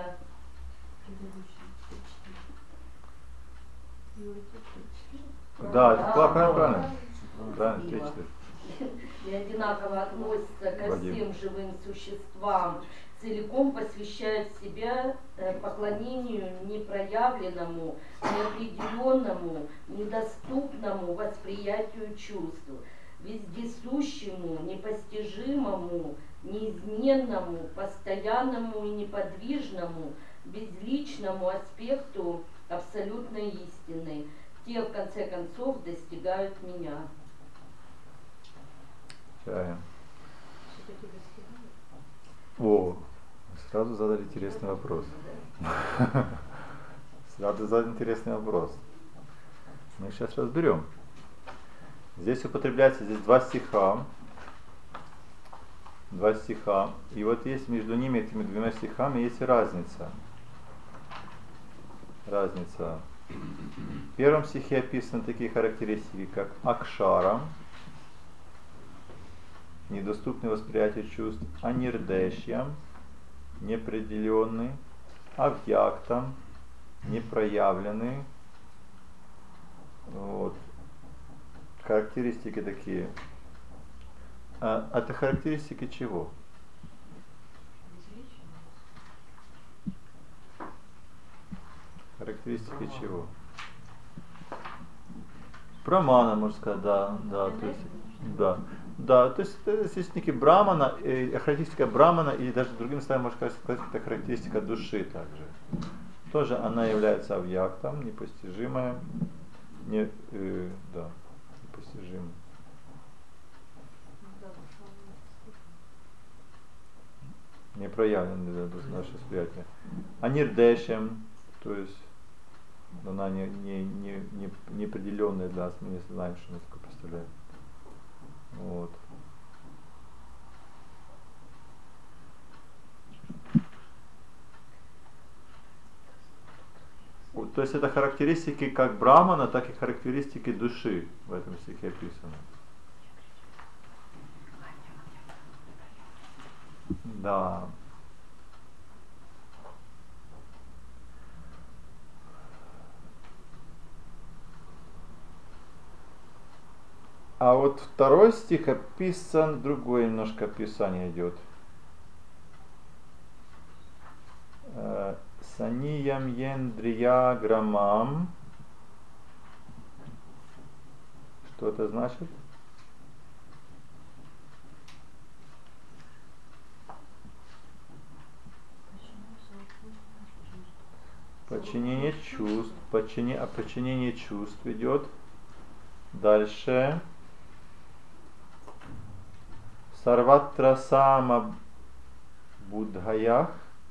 Speaker 1: Да, правильно. Правильно,
Speaker 9: и одинаково относятся ко всем живым существам, целиком посвящают себя поклонению непроявленному, неопределенному, недоступному восприятию чувств, вездесущему, непостижимому, неизменному, постоянному и неподвижному, безличному аспекту абсолютной истины. Те, в конце концов, достигают меня.
Speaker 1: Чаем. О, сразу задали интересный вопрос. Сразу задали интересный вопрос. Мы сейчас разберем. Здесь употребляется два стиха. И вот есть между ними, этими двумя стихами, есть разница. В первом стихе описаны такие характеристики, как акшара, недоступный восприятию чувств, анирдешьям, неопределенный, авьяктам, непроявленный. Вот. Характеристики такие. А это характеристики чего? Характеристики чего? Брамана, можно сказать, да, то есть, да, то есть это характеристики Брамана, характеристика Брамана, или даже другим словом можно сказать, это характеристика души также. Тоже она является авьяктом, непостижимая, непостижимой. Непроявленная для наше восприятие. Анирдешем, то есть она неопределенная для нас, мы не знаем, что она такое представляет. Вот. То есть это характеристики как Брамана, так и характеристики души в этом стихе описаны. Да. А вот второй стих описан, другое немножко описание идет. Саниям ендрия грамам. Что это значит? Подчинение чувств. Подчинение чувств идет. Дальше. Сарватра сама будхаях.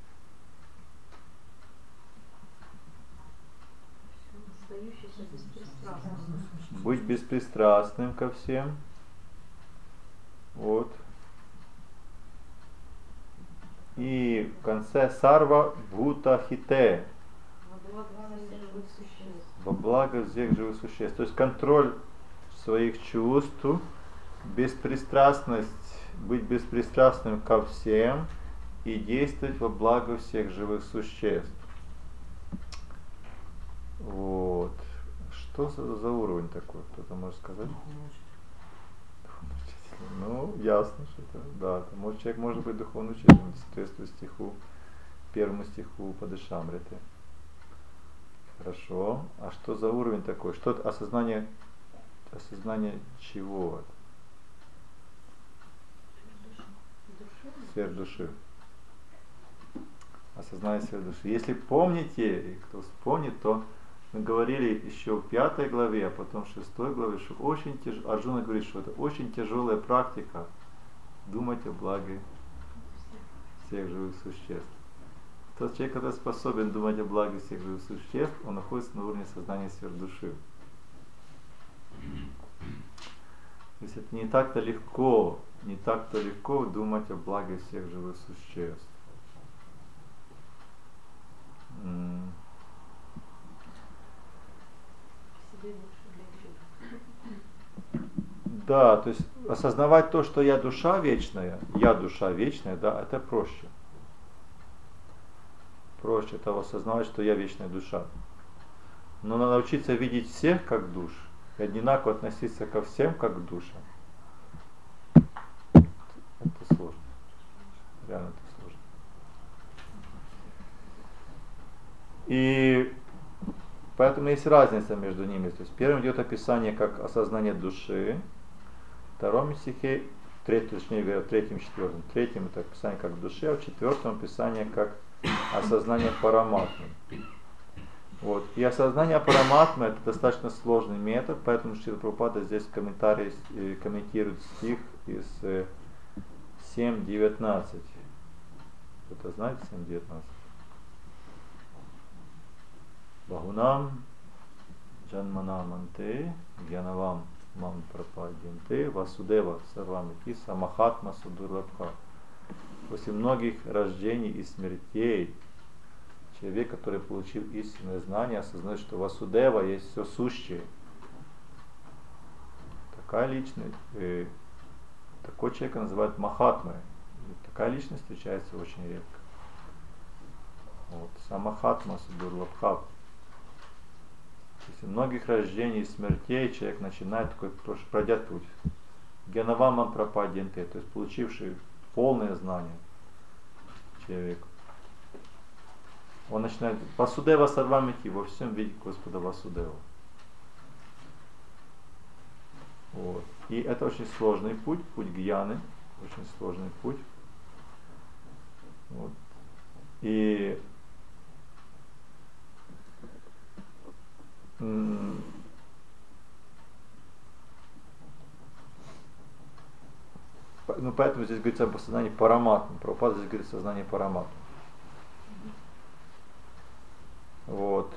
Speaker 5: Сдающийся беспристрастно.
Speaker 1: Быть беспристрастным ко всем. Вот. И в конце сарва бхута хите. Во благо всех живых существ. То есть контроль своих чувств, беспристрастность, быть беспристрастным ко всем и действовать во благо всех живых существ. Вот. Что за уровень такой? Кто-то может сказать? Ну, ясно, что это. Да, может, человек может быть духовным учителем, соответствует стиху, первому стиху Падешамриты. Хорошо. А что за уровень такой? Что это осознание чего? Сфер души. Осознание сфер души. Если помните, и кто вспомнит, то мы говорили еще в 5 главе, а потом в 6 главе, что очень Арджуна говорит, что это очень тяжелая практика думать о благе всех живых существ. Тот человек, который способен думать о благе всех живых существ, он находится на уровне сознания сфер души. То есть это не так-то легко думать о благе всех живых существ. Да, то есть осознавать то, что я душа вечная, да, это проще. Проще того осознавать, что я вечная душа. Но надо научиться видеть всех как душ и одинаково относиться ко всем как к душам. Это сложно. Реально это сложно. И поэтому есть разница между ними. То есть первым идет описание как осознание души, в втором стихе, в третьем, четвертом. В третьем это описание как души, а в четвертом описание как осознание параматмы. Вот. И осознание параматмы это достаточно сложный метод, поэтому Шрила Прабхупада здесь в комментарии комментирует стих из 7.19. Кто-то знает 7.19? Бахунам джанманам анте гьянавам мам прападьянте васудева сарвамити самахатма судурлабха. После многих рождений и смертей человек, который получил истинное знание, осознает, что Васудева есть все сущее. Такая личность, такой человек называют Махатмой. И такая личность встречается очень редко. Вот. Самахатма Судурлабха. После многих рождений и смертей человек начинает такой, пройдя путь. Гьянавамам прападьянте, то есть получивший полное знание человек. Он начинает Васудева сарвамити, во всем видеть Господа Васудева. Вот. И это очень сложный путь гьяны, очень сложный путь. Вот. И поэтому здесь говорится об сознании параматмы. Прабхупада здесь говорит о сознании параматмы. Вот.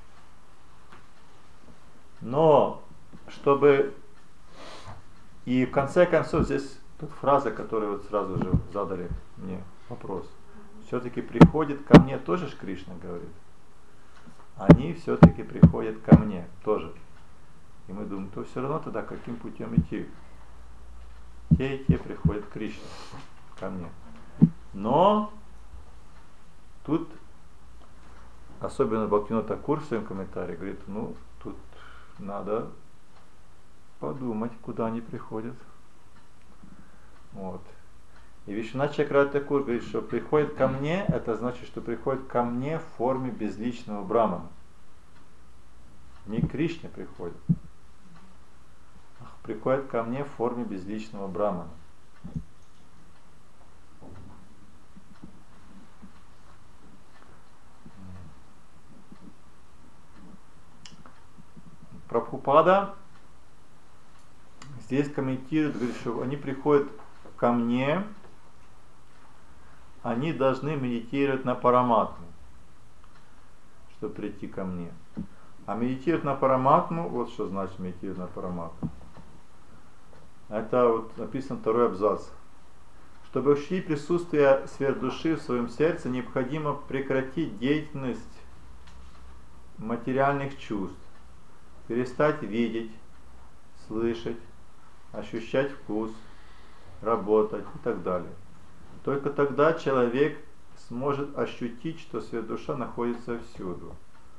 Speaker 1: Но, чтобы... И в конце концов здесь тут фраза, которую вот сразу же задали мне вопрос. Все-таки приходит ко мне, тоже ж Кришна говорит. Они все-таки приходят ко мне тоже. И мы думаем, то все равно тогда каким путем идти? Те и те приходят к Кришне, ко мне. Но тут, особенно Бхактивинода Тхакур в своем комментарии говорит, ну, тут надо подумать, куда они приходят. Вот. И Вишванат Чакраворти Такур говорит, что приходит ко мне, это значит, что приходит ко мне в форме безличного Брахмана. Не к Кришне приходит, а приходит ко мне в форме безличного Брахмана. Прабхупада здесь комментирует, говорит, что они приходят ко мне, они должны медитировать на Параматму, чтобы прийти ко мне. А медитировать на Параматму, вот что значит медитировать на Параматму. Это вот написан второй абзац. Чтобы ощутить присутствие сверхдуши в своем сердце, необходимо прекратить деятельность материальных чувств, перестать видеть, слышать, ощущать вкус, работать и так далее. Только тогда человек сможет ощутить, что сверхдуша находится всюду.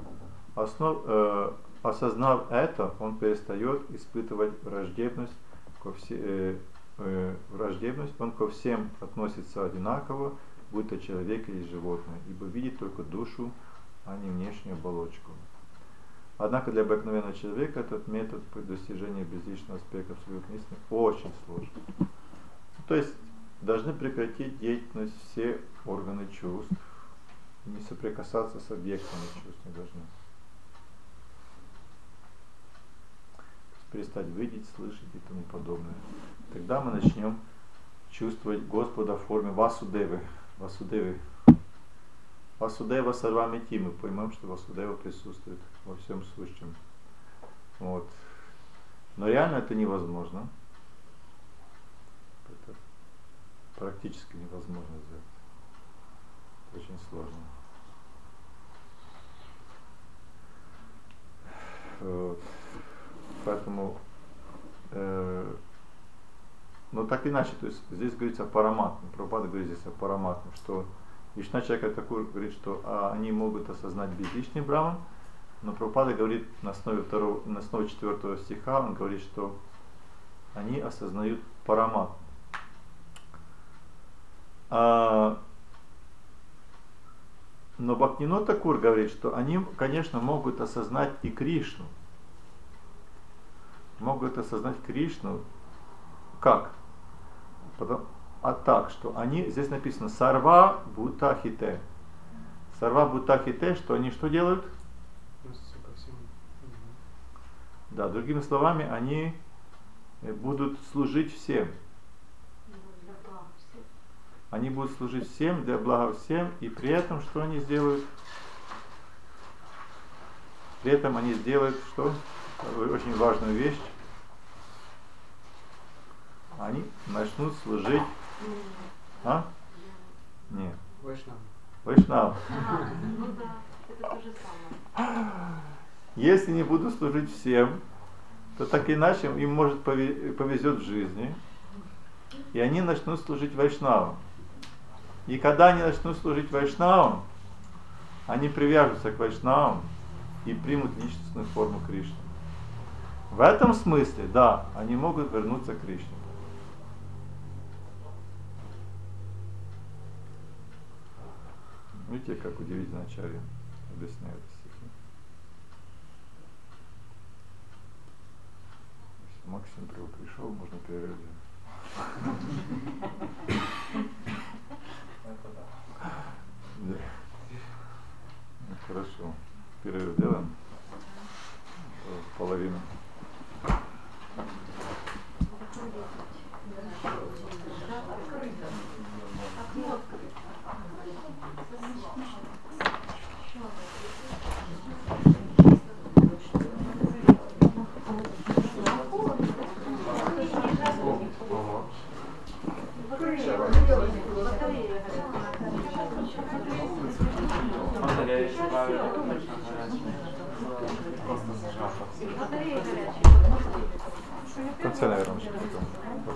Speaker 1: Осознав это, он перестает испытывать враждебность, он ко всем относится одинаково, будь то человек или животное, ибо видит только душу, а не внешнюю оболочку. Однако для обыкновенного человека этот метод достижения безличного аспекта абсолютной истины очень сложен. То есть должны прекратить деятельность все органы чувств, не соприкасаться с объектами чувств не должны. Перестать видеть, слышать и тому подобное. Тогда мы начнем чувствовать Господа в форме Васудевы. Васудева Сарвамити, мы поймем, что Васудева присутствует во всем сущем. Вот. Но реально это невозможно. Это практически невозможно сделать. Очень сложно. Вот. Поэтому, но так иначе, то есть здесь говорится о Параматме, Прабхупада говорит здесь о Параматме, что Вишванат Чакраворти Такур говорит, что они могут осознать безличный Брахман, но Прабхупада говорит на основе 4 стиха, он говорит, что они осознают Параматму. Но Бхактивинод Такур говорит, что они, конечно, могут осознать и Кришну. Могут осознать Кришну как? Так, что они, здесь написано Сарва Бхутахите. Сарва Бхутахите, что они что делают? Да, другими словами, они будут служить всем. Они будут служить всем, для блага всем, и при этом что они сделают? При этом они сделают что? Очень важную вещь. Они начнут служить. А? Нет. Вайшнав.
Speaker 5: Ну да, это то же самое.
Speaker 1: Если не буду служить всем, то так иначе им может повезет в жизни, и они начнут служить вайшнавам. И когда они начнут служить вайшнавам, они привяжутся к вайшнавам и примут личностную форму Кришны. В этом смысле, да, они могут вернуться к Кришне. Видите, как удивительно Ачарья объясняет стихи. Если Максим пришел, можно перерыв. Да. Ну, хорошо. Перерыв делаем. Половину. В конце, наверное, потом.